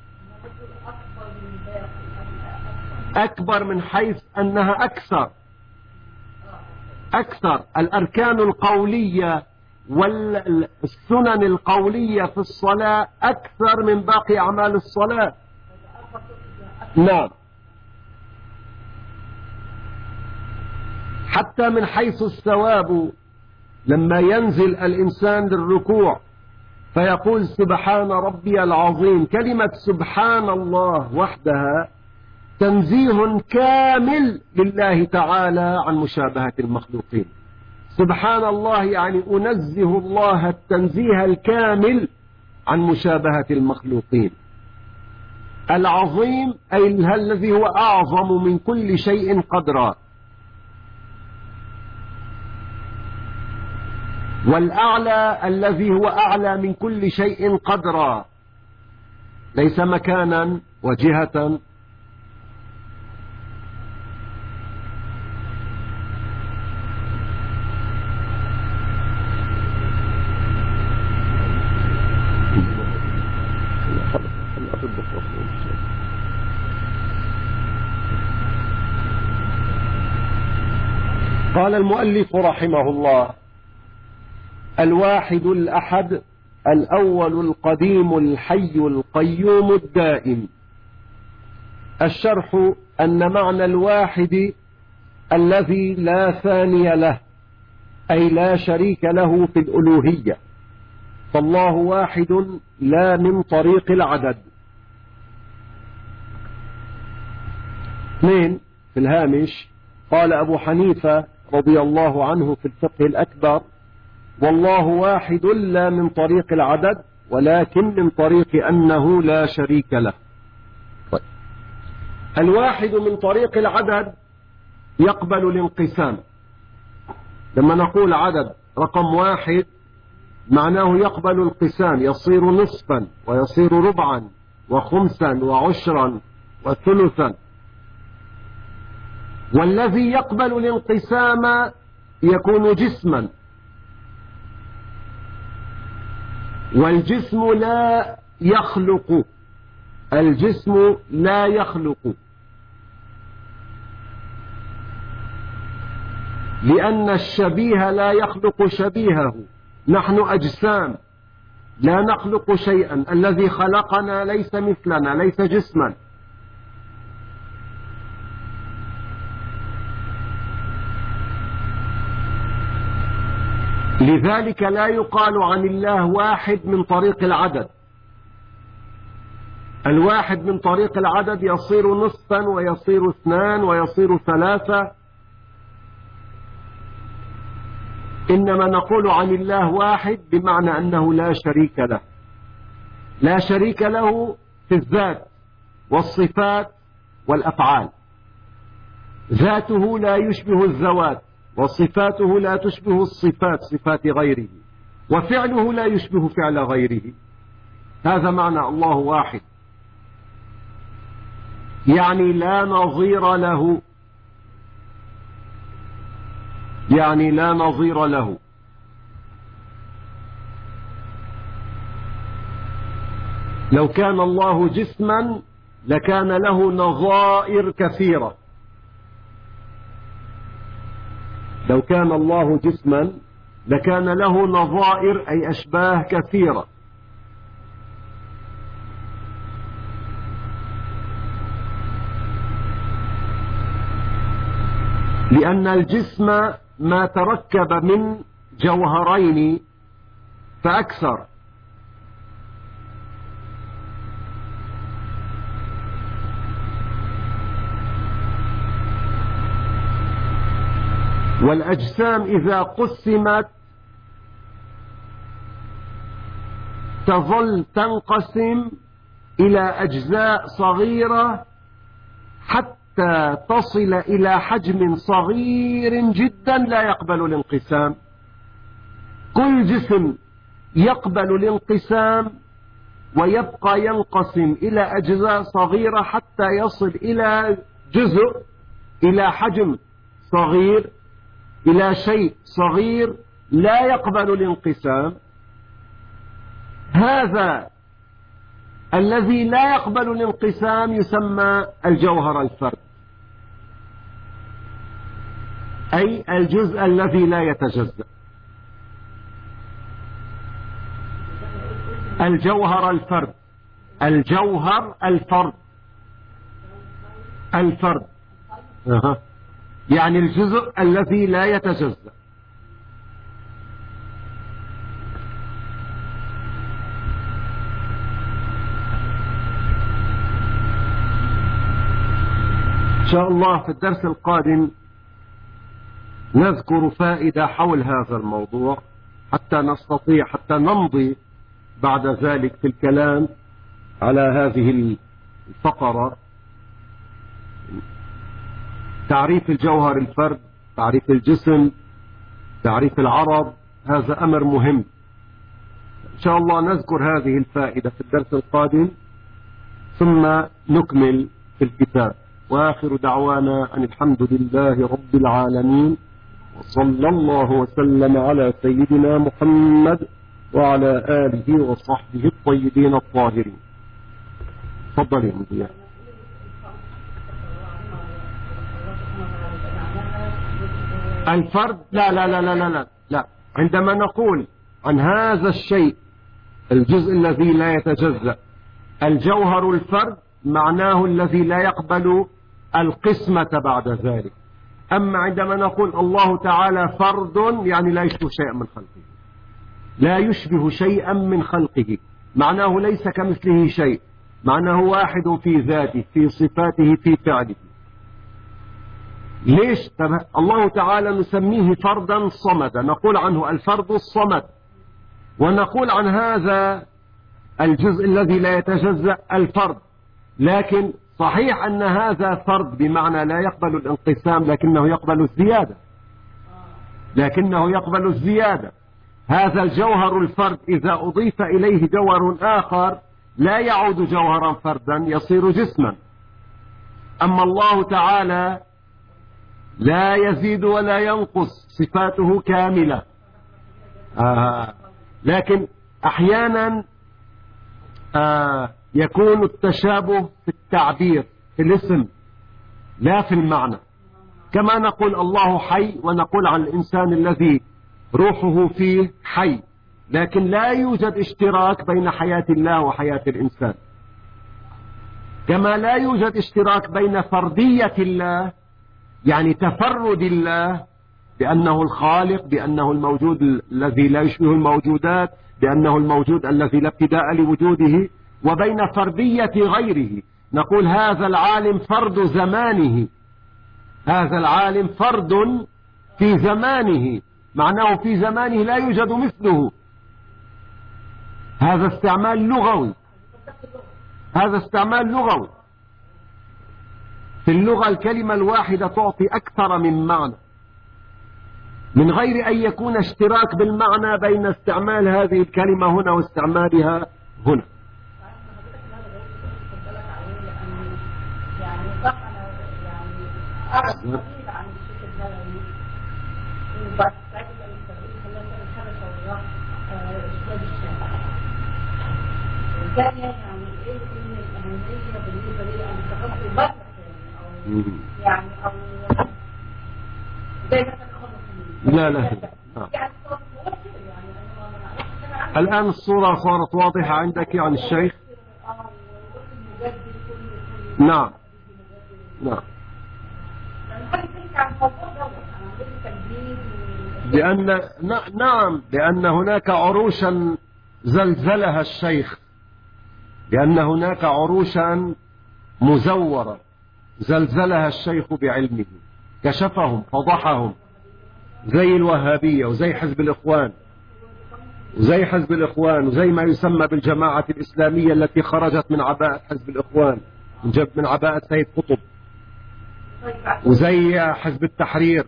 [SPEAKER 1] أكبر من حيث أنها أكثر أكثر الأركان القولية والسنن القولية في الصلاة أكثر من باقي أعمال الصلاة. نعم، حتى من حيث الثواب لما ينزل الإنسان للركوع فيقول سبحان ربي العظيم، كلمة سبحان الله وحدها تنزيه كامل لله تعالى عن مشابهة المخلوقين. سبحان الله يعني أنزه الله التنزيه الكامل عن مشابهة المخلوقين. العظيم أي الذي هو أعظم من كل شيء قدرا، والأعلى الذي هو أعلى من كل شيء قدرا، ليس مكانا وجهة. قال المؤلف رحمه الله: الواحد الأحد الأول القديم الحي القيوم الدائم. الشرح أن معنى الواحد الذي لا ثاني له، أي لا شريك له في الألوهية، فالله واحد لا من طريق العدد. اثنين في الهامش قال أبو حنيفة رضي الله عنه في الفقه الأكبر: والله واحد لا من طريق العدد ولكن من طريق أنه لا شريك له. طيب. الواحد من طريق العدد يقبل الانقسام. لما نقول عدد رقم واحد معناه يقبل الانقسام، يصير نصفا ويصير ربعا وخمسا وعشرا وثلثا. والذي يقبل الانقسام يكون جسما، والجسم لا يخلق، الجسم لا يخلق، لأن الشبيه لا يخلق شبيهه. نحن أجسام لا نخلق شيئا، الذي خلقنا ليس مثلنا، ليس جسما. لذلك لا يقال عن الله واحد من طريق العدد. الواحد من طريق العدد يصير نصفا ويصير اثنان ويصير ثلاثة، إنما نقول عن الله واحد بمعنى أنه لا شريك له، لا شريك له في الذات والصفات والأفعال. ذاته لا يشبه الذوات، وصفاته لا تشبه الصفات صفات غيره، وفعله لا يشبه فعل غيره. هذا معنى الله واحد، يعني لا نظير له، يعني لا نظير له. لو كان الله جسما لكان له نظائر كثيرة. لو كان الله جسما لكان له نظائر أي أشباه كثيرة. لأن الجسم ما تركب من جوهرين فأكثر، والأجسام إذا قسمت تظل تنقسم إلى أجزاء صغيرة حتى تصل إلى حجم صغير جدا لا يقبل الانقسام. كل جسم يقبل الانقسام ويبقى ينقسم إلى أجزاء صغيرة حتى يصل إلى جزء، إلى حجم صغير، إلى شيء صغير لا يقبل الانقسام. هذا الذي لا يقبل الانقسام يسمى الجوهر الفرد، أي الجزء الذي لا يتجزأ. الجوهر الفرد، الجوهر الفرد، الفرد أه. يعني الجزء الذي لا يتجزأ. إن شاء الله في الدرس القادم نذكر فائدة حول هذا الموضوع حتى نستطيع حتى نمضي بعد ذلك في الكلام على هذه الفقرة. تعريف الجوهر الفرد، تعريف الجسم، تعريف العرض، هذا أمر مهم. إن شاء الله نذكر هذه الفائدة في الدرس القادم ثم نكمل في الكتاب. وآخر دعوانا أن الحمد لله رب العالمين، وصلى الله وسلم على سيدنا محمد وعلى آله وصحبه الطيبين الطاهرين. تفضل يا مدير. الفرد لا لا لا لا لا لا عندما نقول عن هذا الشيء الجزء الذي لا يتجزأ الجوهر الفرد معناه الذي لا يقبل القسمة بعد ذلك. أما عندما نقول الله تعالى فرد يعني لا يشبه شيئا من خلقه، لا يشبه شيئا من خلقه، معناه ليس كمثله شيء، معناه واحد في ذاته، في صفاته، في فعله. ليش؟ الله تعالى نسميه فردا صمدا، نقول عنه الفرد الصمد، ونقول عن هذا الجزء الذي لا يتجزأ الفرد. لكن صحيح أن هذا فرد بمعنى لا يقبل الانقسام، لكنه يقبل الزيادة، لكنه يقبل الزيادة. هذا الجوهر الفرد إذا أضيف إليه جوهر آخر لا يعود جوهرا فردا، يصير جسما. أما الله تعالى لا يزيد ولا ينقص، صفاته كاملة. آه. لكن أحيانا آه يكون التشابه في التعبير، في الاسم لا في المعنى. كما نقول الله حي ونقول عن الإنسان الذي روحه فيه حي، لكن لا يوجد اشتراك بين حياة الله وحياة الإنسان. كما لا يوجد اشتراك بين فردية الله يعني تفرد الله بأنه الخالق، بأنه الموجود الذي لا يشبه الموجودات، بأنه الموجود الذي لا ابتداء لوجوده، وبين فردية غيره. نقول هذا العالم فرد زمانه، هذا العالم فرد في زمانه، معناه في زمانه لا يوجد مثله. هذا استعمال لغوي، هذا استعمال لغوي. في اللغة الكلمة الواحدة تعطي أكثر من معنى، من غير أن يكون اشتراك بالمعنى بين استعمال هذه الكلمة هنا واستعمالها هنا.
[SPEAKER 2] يعني ايه الاهميه بالنسبه لي ان تخصص بس او يعني او زي ما
[SPEAKER 1] لا لا الآن الصورة صارت واضحة عندك عن الشيخ. نعم نعم. لأن نعم لأن هناك عروشا زلزلها الشيخ، لأن هناك عروشا مزورة زلزلها الشيخ بعلمه، كشفهم فضحهم، زي الوهابية وزي حزب الإخوان وزي حزب الإخوان وزي ما يسمى بالجماعة الإسلامية التي خرجت من عباءة حزب الإخوان، من عباءة سيد قطب، وزي حزب التحرير.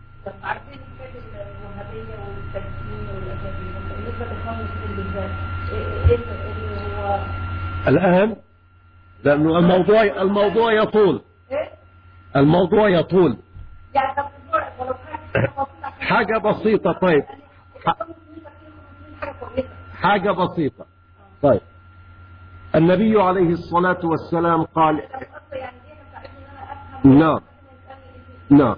[SPEAKER 1] الآن لأنه الموضوع الموضوع يطول، الموضوع يطول. حاجة بسيطة. طيب حاجة بسيطة. طيب النبي عليه الصلاة والسلام قال نعم نعم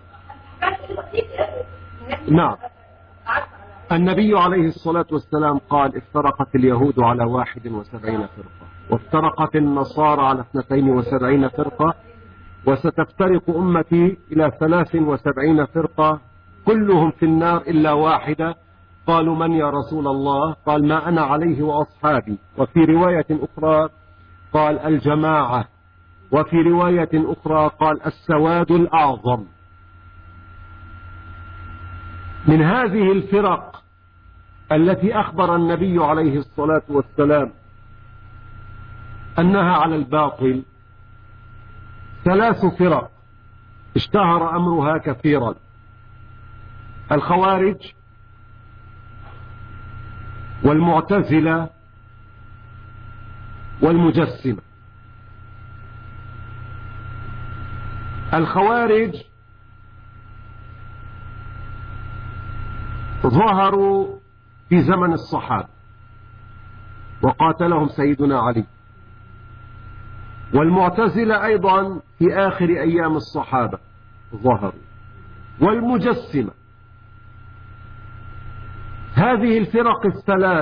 [SPEAKER 1] نعم النبي عليه الصلاة والسلام قال افترقت اليهود على واحد وسبعين فرقة، وافترقت النصارى على اثنتين وسبعين فرقة، وستفترق أمتي إلى ثلاث وسبعين فرقة كلهم في النار إلا واحدة. قالوا من يا رسول الله؟ قال ما أنا عليه وأصحابي. وفي رواية أخرى قال الجماعة، وفي رواية أخرى قال السواد الأعظم. من هذه الفرق التي أخبر النبي عليه الصلاة والسلام أنها على الباطل ثلاث فرق اشتهر أمرها كثيرا: الخوارج والمعتزلة والمجسمة. الخوارج ظهروا في زمن الصحابة وقاتلهم سيدنا علي، والمعتزلة أيضا في آخر أيام الصحابة ظهروا، والمجسمة. هذه الفرق الثلاث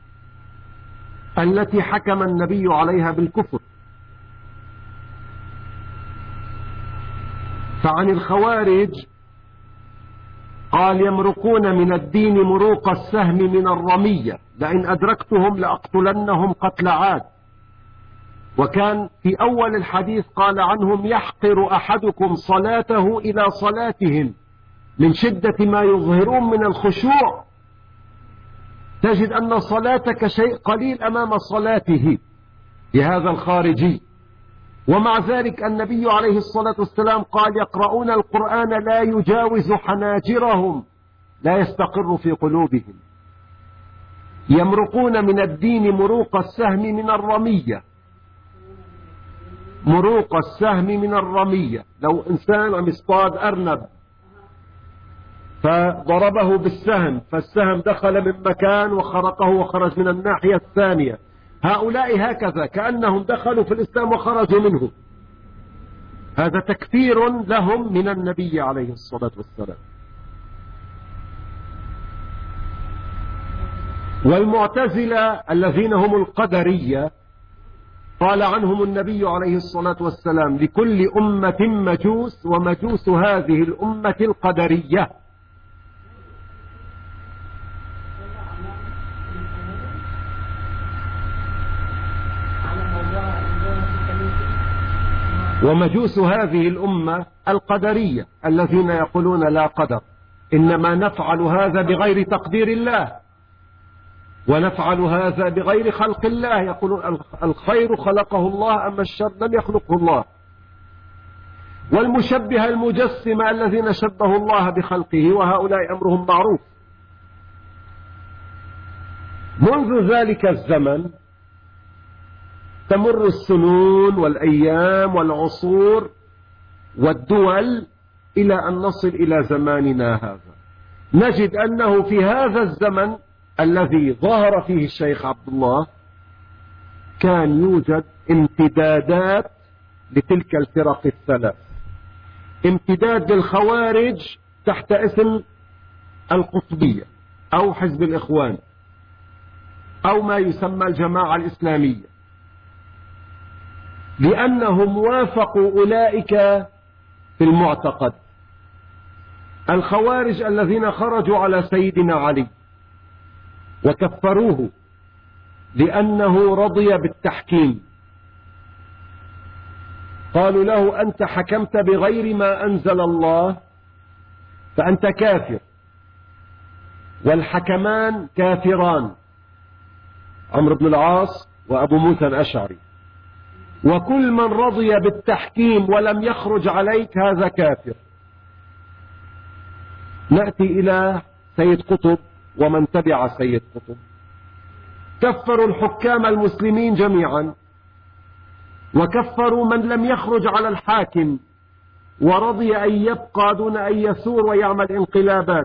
[SPEAKER 1] التي حكم النبي عليها بالكفر. فعن الخوارج قال يمرقون من الدين مروق السهم من الرمية، لئن أدركتهم لأقتلنهم قتل عاد. وكان في أول الحديث قال عنهم يحقر أحدكم صلاته إلى صلاتهم من شدة ما يظهرون من الخشوع. تجد أن صلاتك شيء قليل أمام صلاته لهذا الخارجي، ومع ذلك النبي عليه الصلاة والسلام قال يقرؤون القرآن لا يجاوز حناجرهم لا يستقر في قلوبهم. يمرقون من الدين مروق السهم من الرمية. مروق السهم من الرمية، لو إنسان عم يصطاد أرنب فضربه بالسهم فالسهم دخل من مكان وخرقه وخرج من الناحية الثانية، هؤلاء هكذا كأنهم دخلوا في الإسلام وخرجوا منه. هذا تكفير لهم من النبي عليه الصلاة والسلام. والمعتزلة الذين هم القدرية قال عنهم النبي عليه الصلاة والسلام لكل أمة مجوس، ومجوس هذه الأمة القدرية. ومجوس هذه الأمة القدرية الذين يقولون لا قدر، إنما نفعل هذا بغير تقدير الله، ونفعل هذا بغير خلق الله، يقولون الخير خلقه الله أما الشر لم يخلقه الله. والمشبهة المجسمة الذين شبهوا الله بخلقه، وهؤلاء أمرهم معروف. منذ ذلك الزمن تمر السنون والأيام والعصور والدول إلى أن نصل إلى زماننا هذا، نجد أنه في هذا الزمن الذي ظهر فيه الشيخ عبد الله كان يوجد امتدادات لتلك الفرق الثلاث. امتداد للخوارج تحت اسم القطبية أو حزب الإخوان أو ما يسمى الجماعة الإسلامية، لأنهم وافقوا أولئك في المعتقد. الخوارج الذين خرجوا على سيدنا علي وكفروه لأنه رضي بالتحكيم، قالوا له أنت حكمت بغير ما أنزل الله فأنت كافر، والحكمان كافران، عمرو بن العاص وأبو موسى الأشعري، وكل من رضي بالتحكيم ولم يخرج عليك هذا كافر. نأتي إلى سيد قطب ومن تبع سيد قطب، كفروا الحكام المسلمين جميعا، وكفروا من لم يخرج على الحاكم ورضي أن يبقى دون أن يثور ويعمل انقلابات.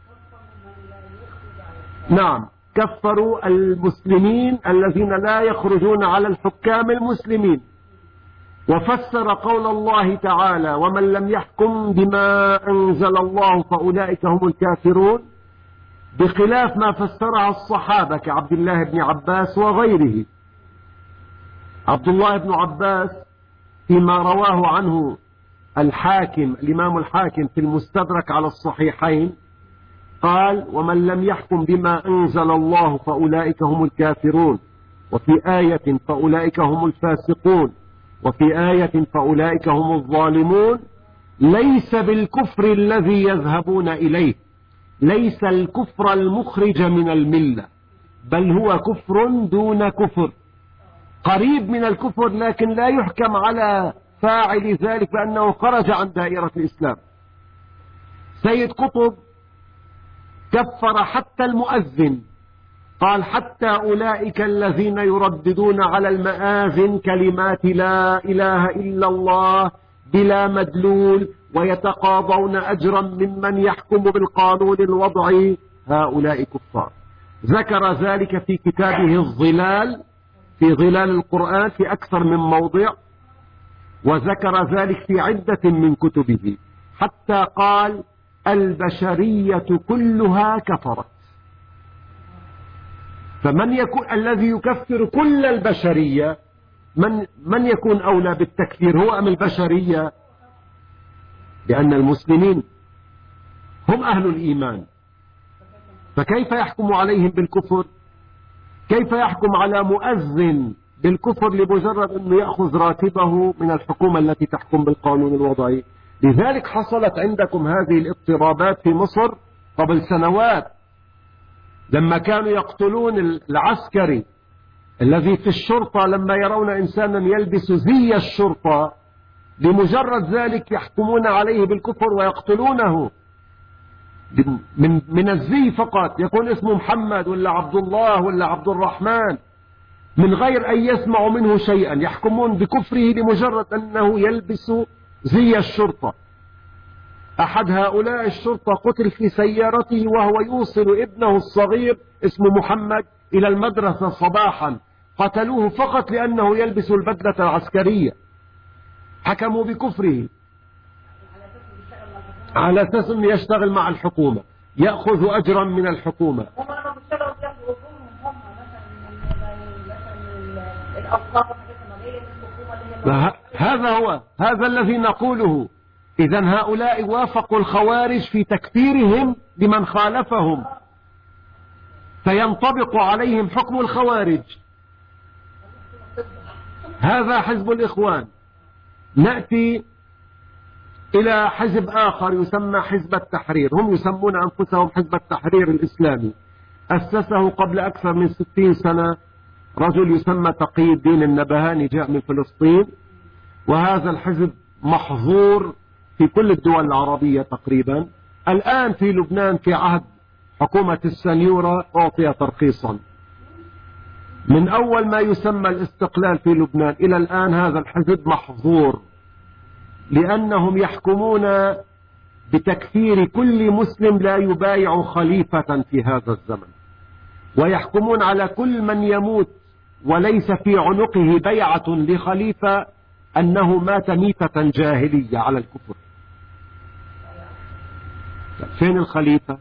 [SPEAKER 1] نعم، كفروا المسلمين الذين لا يخرجون على الحكام المسلمين، وفسر قول الله تعالى ومن لم يحكم بما أنزل الله فأولئك هم الكافرون بخلاف ما فسرها الصحابة كعبد الله بن عباس وغيره. عبد الله بن عباس فيما رواه عنه الحاكم الإمام الحاكم في المستدرك على الصحيحين قال ومن لم يحكم بما أنزل الله فأولئك هم الكافرون، وفي آية فأولئك هم الفاسقون، وفي آية فأولئك هم الظالمون. ليس بالكفر الذي يذهبون إليه، ليس الكفر المخرج من الملة، بل هو كفر دون كفر، قريب من الكفر، لكن لا يحكم على فاعل ذلك بأنه خرج عن دائرة الإسلام. سيد قطب كفر حتى المؤذن، قال حتى أولئك الذين يرددون على المآذن كلمات لا إله إلا الله بلا مدلول ويتقاضون أجرا ممن يحكم بالقانون الوضعي، هؤلاء كفار. ذكر ذلك في كتابه الظلال، في ظلال القرآن في أكثر من موضع، وذكر ذلك في عدة من كتبه، حتى قال البشرية كلها كفرت. فمن يكون الذي يكفر كل البشرية، من من يكون أولى بالتكفير، هو أم البشرية؟ لأن المسلمين هم أهل الإيمان، فكيف يحكم عليهم بالكفر؟ كيف يحكم على مؤذن بالكفر لمجرد أنه يأخذ راتبه من الحكومة التي تحكم بالقانون الوضعي؟ لذلك حصلت عندكم هذه الاضطرابات في مصر قبل سنوات، لما كانوا يقتلون العسكري الذي في الشرطة لما يرون إنسانا يلبس زي الشرطة لمجرد ذلك يحكمون عليه بالكفر ويقتلونه من من الزي فقط، يكون اسمه محمد ولا عبد الله ولا عبد الرحمن من غير أن يسمعوا منه شيئا، يحكمون بكفره لمجرد أنه يلبس زي الشرطة. أحد هؤلاء الشرطة قتل في سيارته وهو يوصل ابنه الصغير اسمه محمد إلى المدرسة صباحا، قتلوه فقط لأنه يلبس البدلة العسكرية، حكموا بكفره على أساس أنه يشتغل مع الحكومة، يأخذ أجرا من الحكومة. هذا هو هذا الذي نقوله. إذن هؤلاء وافقوا الخوارج في تكفيرهم لمن خالفهم، فينطبق عليهم حكم الخوارج. هذا حزب الإخوان نأتي إلى حزب آخر يسمى حزب التحرير، هم يسمون أنفسهم حزب التحرير الإسلامي، أسسه قبل أكثر من ستين سنة رجل يسمى تقي الدين النبهاني، جاء من فلسطين، وهذا الحزب محظور في كل الدول العربية تقريبا. الآن في لبنان في عهد حكومة السنيورة أعطي ترخيصا. من أول ما يسمى الاستقلال في لبنان إلى الآن هذا الحزب محظور، لأنهم يحكمون بتكفير كل مسلم لا يبايع خليفة في هذا الزمن، ويحكمون على كل من يموت وليس في عنقه بيعة لخليفة أنه مات ميتة جاهلية على الكفر. فين الخليفة؟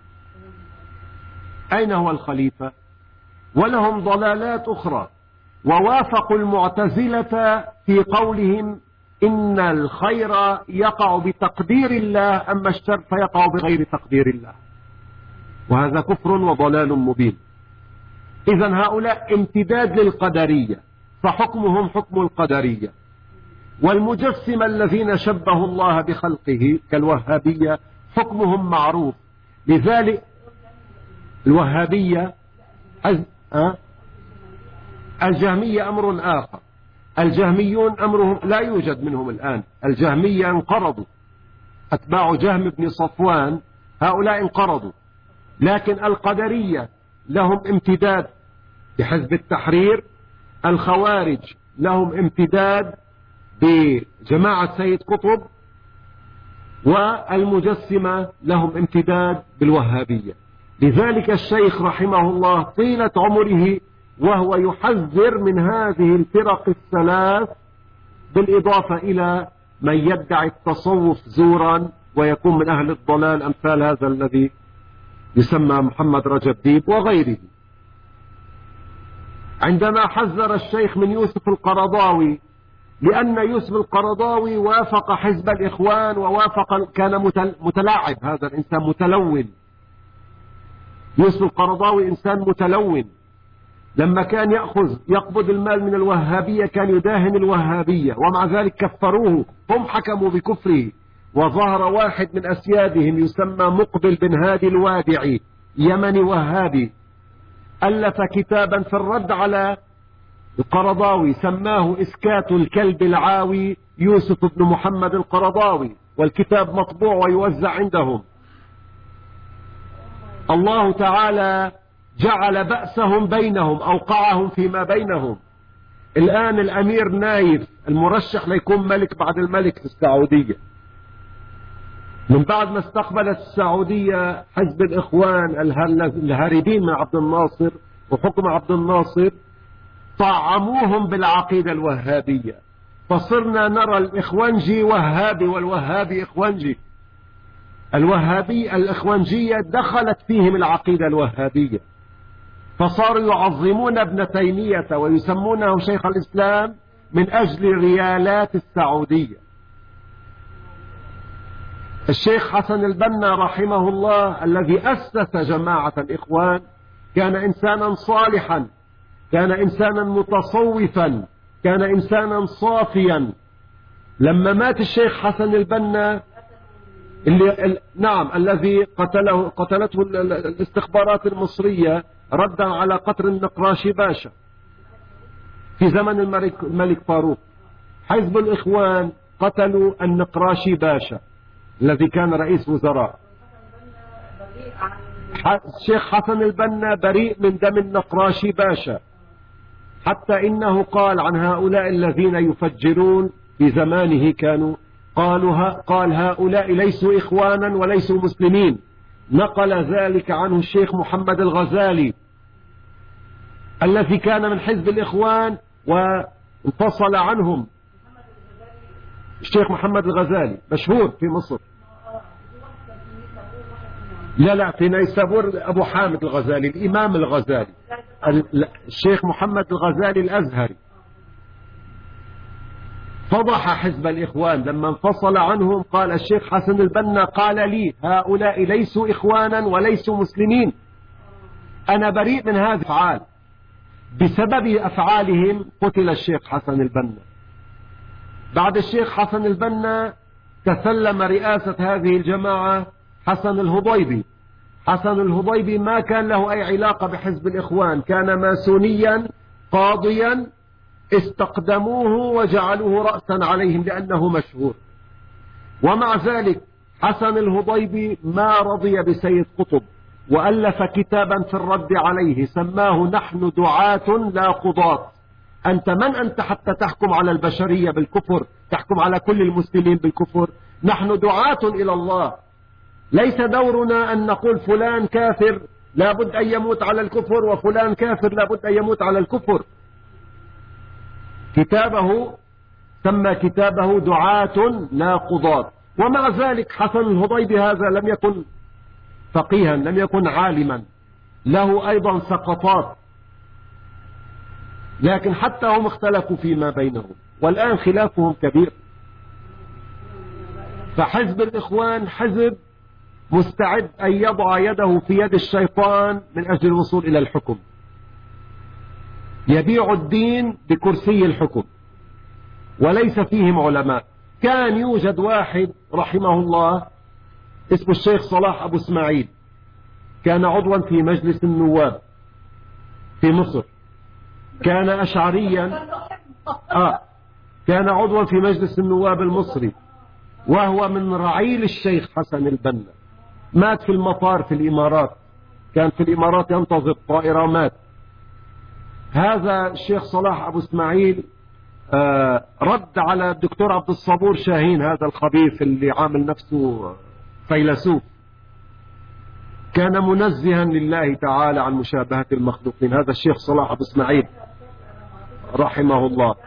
[SPEAKER 1] أين هو الخليفة؟ ولهم ضلالات أخرى، ووافقوا المعتزلة في قولهم إن الخير يقع بتقدير الله أما الشر فيقع بغير تقدير الله، وهذا كفر وضلال مبين. إذن هؤلاء امتداد للقدرية، فحكمهم حكم القدرية. والمجسمة الذين شبهوا الله بخلقه كالوهابية حكمهم معروف. لذلك الوهابية أه؟ الجهمية أمر آخر. الجهميون أمرهم لا يوجد منهم الآن، الجهمية انقرضوا، أتباع جهم بن صفوان هؤلاء انقرضوا. لكن القدرية لهم امتداد بحزب التحرير، الخوارج لهم امتداد بجماعة سيد قطب، والمجسمة لهم امتداد بالوهابية. لذلك الشيخ رحمه الله طيلة عمره وهو يحذر من هذه الفرق الثلاث، بالإضافة إلى من يدعي التصوف زورا ويكون من أهل الضلال أمثال هذا الذي يسمى محمد رجب ديب وغيره. عندما حذر الشيخ من يوسف القرضاوي، لأن يوسف القرضاوي وافق حزب الإخوان ووافق، كان متلاعب، هذا الإنسان متلون. يوسف القرضاوي إنسان متلون، لما كان يأخذ يقبض المال من الوهابية كان يداهن الوهابية، ومع ذلك كفروه، هم حكموا بكفره. وظهر واحد من أسيادهم يسمى مقبل بن هادي الوادعي، يمني وهابي، ألف كتابا في الرد على القرضاوي سماه إسكات الكلب العاوي يوسف بن محمد القرضاوي، والكتاب مطبوع ويوزع عندهم. الله تعالى جعل بأسهم بينهم، أوقعهم فيما بينهم. الآن الأمير نايف المرشح ليكون ملك بعد الملك في السعودية، من بعد ما استقبلت السعودية حزب الإخوان الهاربين من عبد الناصر وحكم عبد الناصر، طعموهم بالعقيدة الوهابية، فصرنا نرى الإخوانجي وهابي والوهابي إخوانجي. الوهابي الإخوانجية دخلت فيهم العقيدة الوهابية، فصاروا يعظمون ابن تيمية ويسمونه شيخ الإسلام من أجل ريالات السعودية. الشيخ حسن البنا رحمه الله الذي أسس جماعة الإخوان كان إنسانا صالحا، كان إنسانا متصوفا، كان إنسانا صافيا. لما مات الشيخ حسن البنا اللي نعم الذي قتله قتلته الاستخبارات المصرية ردا على قتل النقراشي باشا في زمن الملك, الملك فاروق، حزب الإخوان قتلوا النقراشي باشا الذي كان رئيس وزراء. الشيخ حسن البنا بريء من دم النقراشي باشا، حتى إنه قال عن هؤلاء الذين يفجرون في زمانه كانوا قالوا ها قال هؤلاء ليسوا إخوانا وليسوا مسلمين. نقل ذلك عنه الشيخ محمد الغزالي الذي كان من حزب الإخوان وانفصل عنهم. الشيخ محمد الغزالي مشهور في مصر، لا لا في نيسابور أبو حامد الغزالي، الإمام الغزالي، الشيخ محمد الغزالي الأزهري. فضح حزب الإخوان لما انفصل عنهم، قال الشيخ حسن البنا قال لي هؤلاء ليسوا إخوانا وليسوا مسلمين، أنا بريء من هذه الأفعال. بسبب أفعالهم قتل الشيخ حسن البنا، بعد الشيخ حسن البنا تسلم رئاسة هذه الجماعة حسن الهضيبي. حسن الهضيبي ما كان له أي علاقة بحزب الإخوان، كان ماسونيا قاضيا استقدموه وجعلوه رأسا عليهم لأنه مشهور. ومع ذلك حسن الهضيبي ما رضي بسيد قطب وألف كتابا في الرد عليه سماه نحن دعاة لا قضاة. أنت من أنت حتى تحكم على البشرية بالكفر، تحكم على كل المسلمين بالكفر؟ نحن دعاة إلى الله، ليس دورنا أن نقول فلان كافر لابد أن يموت على الكفر وفلان كافر لابد أن يموت على الكفر. كتابه سمى كتابه دعاة لا قضاة. ومع ذلك حسن الهضيبي هذا لم يكن فقيها، لم يكن عالما، له أيضا سقطات، لكن حتى هم اختلفوا فيما بينهم والآن خلافهم كبير. فحزب الإخوان حزب مستعد أن يضع يده في يد الشيطان من أجل الوصول إلى الحكم، يبيع الدين بكرسي الحكم، وليس فيهم علماء. كان يوجد واحد رحمه الله اسمه الشيخ صلاح أبو اسماعيل، كان عضوا في مجلس النواب في مصر، كان أشعريا آه كان عضوا في مجلس النواب المصري، وهو من رعيل الشيخ حسن البنا. مات في المطار في الإمارات، كان في الإمارات ينتظر طائرة مات. هذا الشيخ صلاح أبو اسماعيل آه رد على الدكتور عبد الصبور شاهين، هذا الخبيث اللي عامل نفسه فيلسوف، كان منزها لله تعالى عن مشابهة المخلوقين. هذا الشيخ صلاح أبو اسماعيل رحمه الله.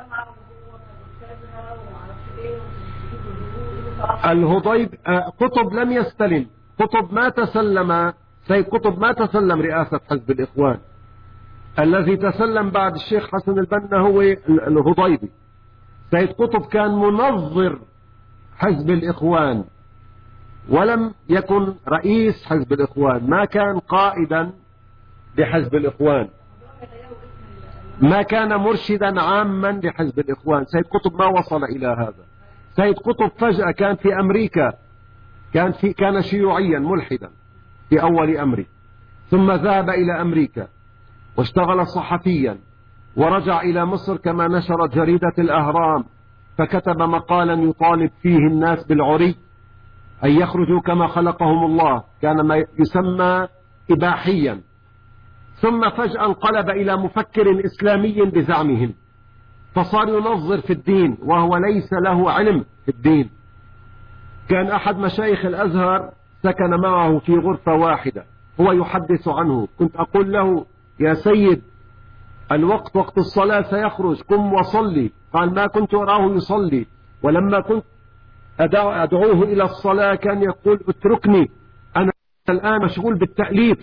[SPEAKER 1] الهضيب آه قطب لم يستلم، قطب ما تسلم، سيد قطب ما تسلم رئاسة حزب الإخوان. الذي تسلم بعد الشيخ حسن البنا هو الهضيبي. سيد قطب كان منظر حزب الإخوان ولم يكن رئيس حزب الإخوان، ما كان قائدا لحزب الإخوان، ما كان مرشدا عاما لحزب الإخوان. سيد قطب ما وصل إلى هذا. سيد قطب فجأة كان في أمريكا، كان في كان شيوعيا ملحدا في أول أمره، ثم ذهب إلى أمريكا واشتغل صحفيا، ورجع إلى مصر كما نشرت جريدة الأهرام، فكتب مقالا يطالب فيه الناس بالعري، أن يخرجوا كما خلقهم الله، كان ما يسمى إباحيا. ثم فجأة انقلب إلى مفكر إسلامي بزعمهم، فصار ينظر في الدين وهو ليس له علم في الدين. كان أحد مشايخ الأزهر سكن معه في غرفة واحدة، هو يحدث عنه. كنت أقول له يا سيد الوقت وقت الصلاة سيخرج، قم وصلي. قال ما كنت أراه يصلي، ولما كنت أدعوه إلى الصلاة كان يقول اتركني أنا الآن مشغول بالتأليف.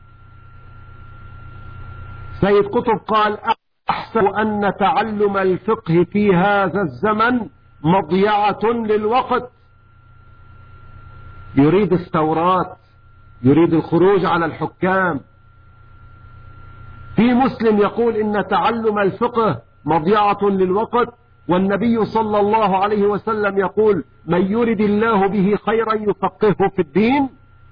[SPEAKER 1] سيد قطب قال أحسب أن تعلم الفقه في هذا الزمن مضيعة للوقت. يريد الثورات، يريد الخروج على الحكام. في مسلم يقول إن تعلم الفقه مضيعة للوقت، والنبي صلى الله عليه وسلم يقول من يرد الله به خيرا يفقهه في الدين.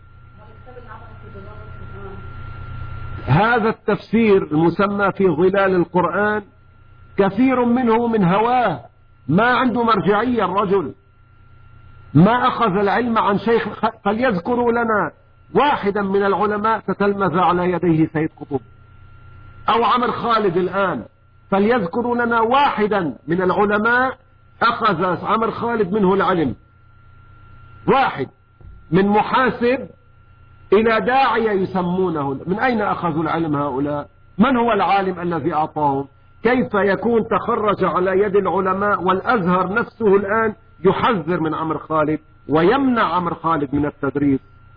[SPEAKER 1] هذا التفسير المسمى في ظلال القرآن كثير منه من هواه، ما عنده مرجعية. الرجل ما أخذ العلم عن شيخ. فليذكروا لنا واحدا من العلماء تتلمذ على يديه سيد قطب أو عمر خالد الآن، فليذكروا لنا واحدا من العلماء أخذ عمر خالد منه العلم. واحد، من محاسب إلى داعية يسمونه. من أين أخذوا العلم هؤلاء؟ من هو العالم الذي أعطاهم؟ كيف يكون تخرج على يد العلماء والأزهر نفسه الآن يحذر من عمر خالد ويمنع عمر خالد من التدريس،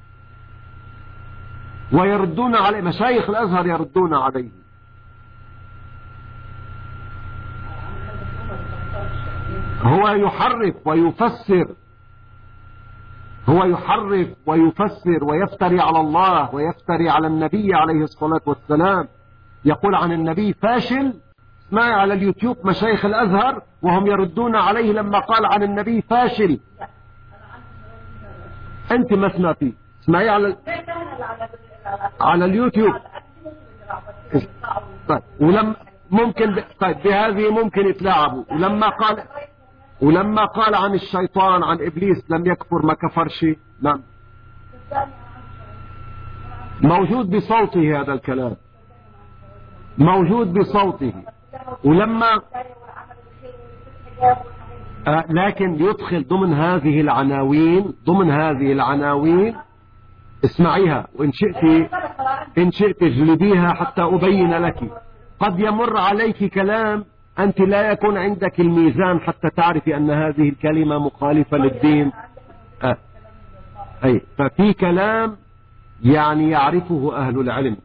[SPEAKER 1] ويردون عليه، مشايخ الأزهر يردون عليه. هو يحرف ويفسر، هو يحرف ويفسر ويفتري على الله ويفتري على النبي عليه الصلاة والسلام. يقول عن النبي فاشل اسمعي على اليوتيوب مشايخ الأزهر وهم يردون عليه لما قال عن النبي فاشل. أنت ما سمعتي، اسمعي على على اليوتيوب. طيب ولما ممكن ب... طيب بهذه ممكن يتلاعبوا. ولما قال ولما قال عن الشيطان عن إبليس لم يكفر، ما كفرش. نعم موجود بصوته هذا الكلام، موجود بصوته. ولما آه لكن يدخل ضمن هذه العناوين، ضمن هذه العناوين اسمعيها، وإن شئت إن شئت اجلبيها حتى أبين لك. قد يمر عليك كلام أنت لا يكون عندك الميزان حتى تعرفي أن هذه الكلمة مخالفة للدين. آه. أي ففي كلام يعني يعرفه أهل العلم.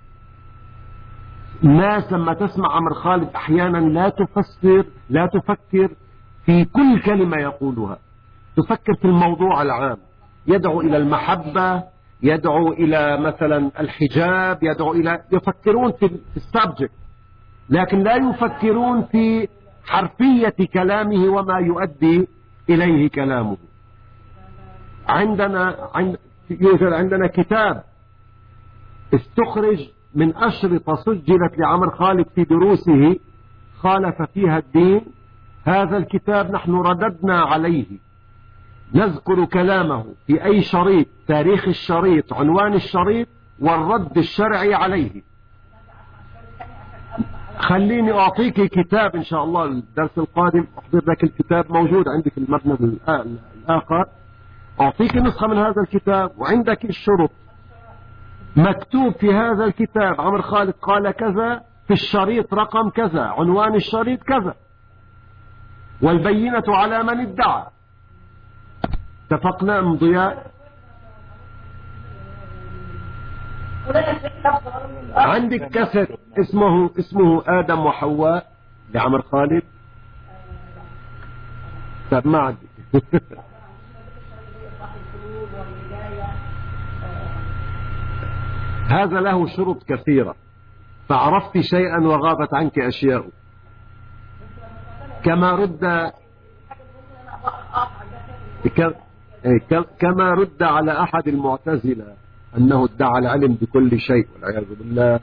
[SPEAKER 1] الناس لما تسمع عمرو خالد أحيانا لا تفسر لا تفكر في كل كلمة يقولها، تفكر في الموضوع العام. يدعو إلى المحبة، يدعو إلى مثلا الحجاب، يدعو إلى يفكرون في السبجكت، لكن لا يفكرون في حرفية كلامه وما يؤدي إليه كلامه. عندنا عند يوجد عندنا كتاب استخرج من أشرطة سجلت لعمرو خالد في دروسه خالف فيها الدين. هذا الكتاب نحن رددنا عليه، نذكر كلامه في أي شريط، تاريخ الشريط، عنوان الشريط، والرد الشرعي عليه. خليني أعطيك كتاب إن شاء الله الدرس القادم، أحضر لك الكتاب موجود عندي في المبنى الآخر، أعطيك نسخة من هذا الكتاب وعندك الشروط مكتوب في هذا الكتاب عمرو خالد قال كذا في الشريط رقم كذا، عنوان الشريط كذا، والبينة على من ادعى. اتفقنا ام ضياء؟ عندك كسر اسمه اسمه آدم وحواء لعمرو خالد؟ طب ما عندي. هذا له شروط كثيرة، فعرفت شيئا وغابت عنك أشياء. كما رد كما رد على أحد المعتزلة أنه ادعى العلم بكل شيء والعياذ بالله.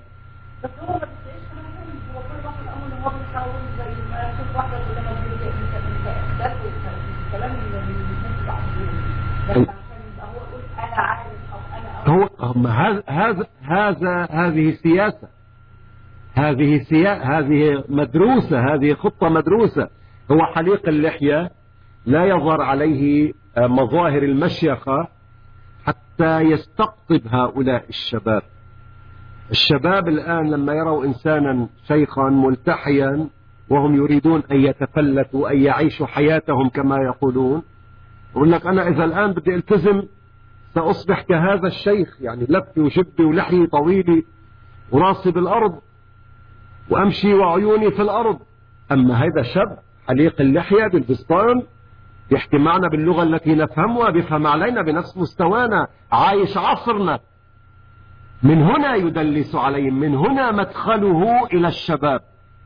[SPEAKER 1] هو هذا هذا هذا هذه سياسة، هذه سياسة، هذه مدروسة، هذه خطة مدروسة. هو حليق اللحية لا يظهر عليه مظاهر المشيخة حتى يستقطب هؤلاء الشباب. الشباب الآن لما يروا إنسانا شيخا ملتحيا وهم يريدون أن يتفلتوا، أن يعيشوا حياتهم كما يقولون، يقول لك أنا إذا الآن بدي التزم سأصبح كهذا الشيخ، يعني لفي وشبي ولحيي طويلي وراسي بالأرض وأمشي وعيوني في الأرض. أما هذا شاب حليق اللحية بالفستان يحكي معنا باللغة التي نفهمها، بيفهم علينا بنفس مستوانا، عايش عصرنا. من هنا يدلس عليهم، من هنا مدخله إلى الشباب.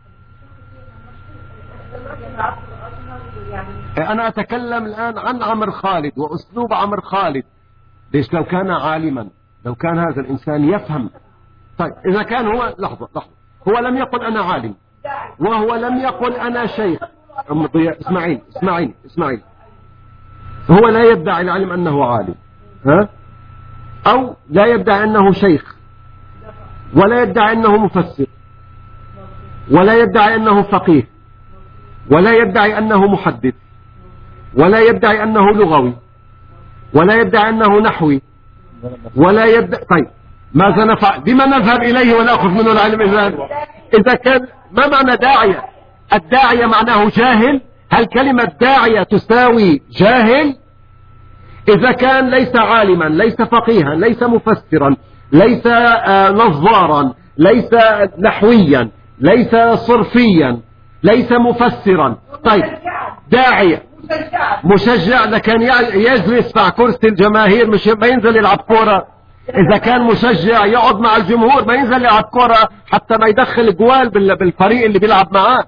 [SPEAKER 1] أنا أتكلم الآن عن عمرو خالد وأسلوب عمرو خالد. ليش؟ لو كان عالما، لو كان هذا الإنسان يفهم. طيب إذا كان هو لحظة لحظة هو لم يقل أنا عالم، وهو لم يقل أنا شيخ. أم ضياء اسمعين اسمعين اسمعين هو لا يدعي العلم أنه عالم، ها؟ أو لا يدعي أنه شيخ، ولا يدعي أنه مفسر، ولا يدعي أنه فقيه، ولا يدعي أنه محدث، ولا يدعي أنه لغوي، ولا يدعي أنه نحوي، ولا يدعي. طيب ماذا نفعل؟ بما نذهب إليه ونأخذ منه العلم؟ إذا إذا كان ما معنى داعية؟ الداعية معناه جاهل؟ هل كلمة داعية تساوي جاهل؟ إذا كان ليس عالما، ليس فقيها، ليس مفسرا، ليس آه نظارا، ليس نحويا، ليس صرفيا، ليس مفسرا، طيب داعية مشجع، ده كان يجلس مع كرسي الجماهير، مش ما ينزل يلعب كورة. اذا كان مشجع يقعد مع الجمهور، ما ينزل يلعب كرة حتى ما يدخل جوال بالفريق اللي بيلعب معاه.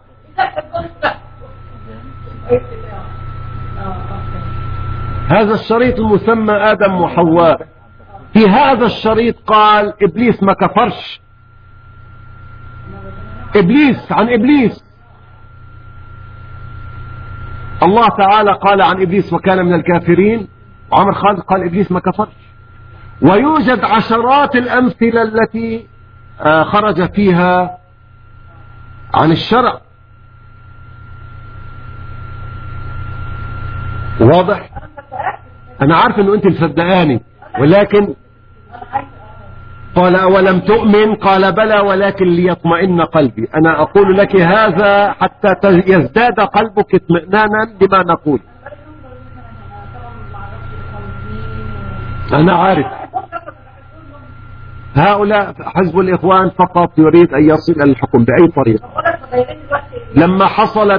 [SPEAKER 1] هذا الشريط المسمى آدم وحواء، في هذا الشريط قال إبليس ما كفرش. إبليس، عن إبليس الله تعالى قال عن إبليس وكان من الكافرين، وعمر خالد قال إبليس ما كفرش. ويوجد عشرات الأمثلة التي خرج فيها عن الشرع. واضح؟ أنا عارف أنه أنت مصدقاني، ولكن قال أولم تؤمن؟ قال بلى ولكن ليطمئن قلبي. أنا أقول لك هذا حتى يزداد قلبك اطمئنانا لما نقول. أنا عارف هؤلاء حزب الإخوان فقط يريد أن يصل إلى الحكم بأي طريقة. لما حصلت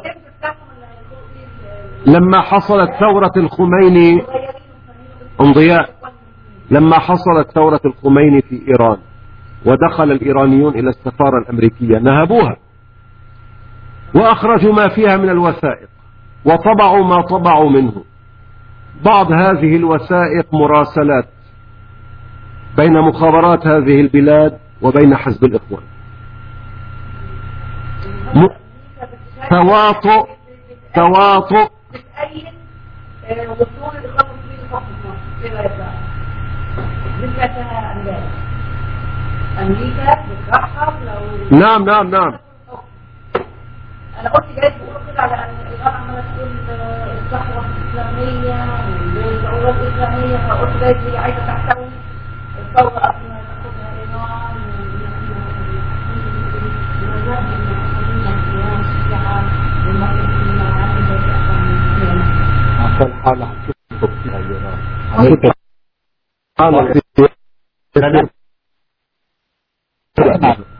[SPEAKER 1] لما حصلت ثورة الخميني انضياء لما حصلت ثورة الخميني في إيران ودخل الإيرانيون إلى السفارة الأمريكية نهبوها وأخرجوا ما فيها من الوثائق وطبعوا ما طبعوا منه. بعض هذه الوثائق مراسلات بين مخابرات هذه البلاد وبين حزب الإخوان، م... تواطؤ تواطؤ نعم نعم نعم.
[SPEAKER 2] انا قلت جايز بيقولوا كده على ان ايران عماله تقول الصحوه الاسلاميه والثورات الاسلاميه، فقلت جايز هي عايزه تحتوي الثوره قبل ما تاخدها ايران
[SPEAKER 1] عشان حالة حكيت فيها ايران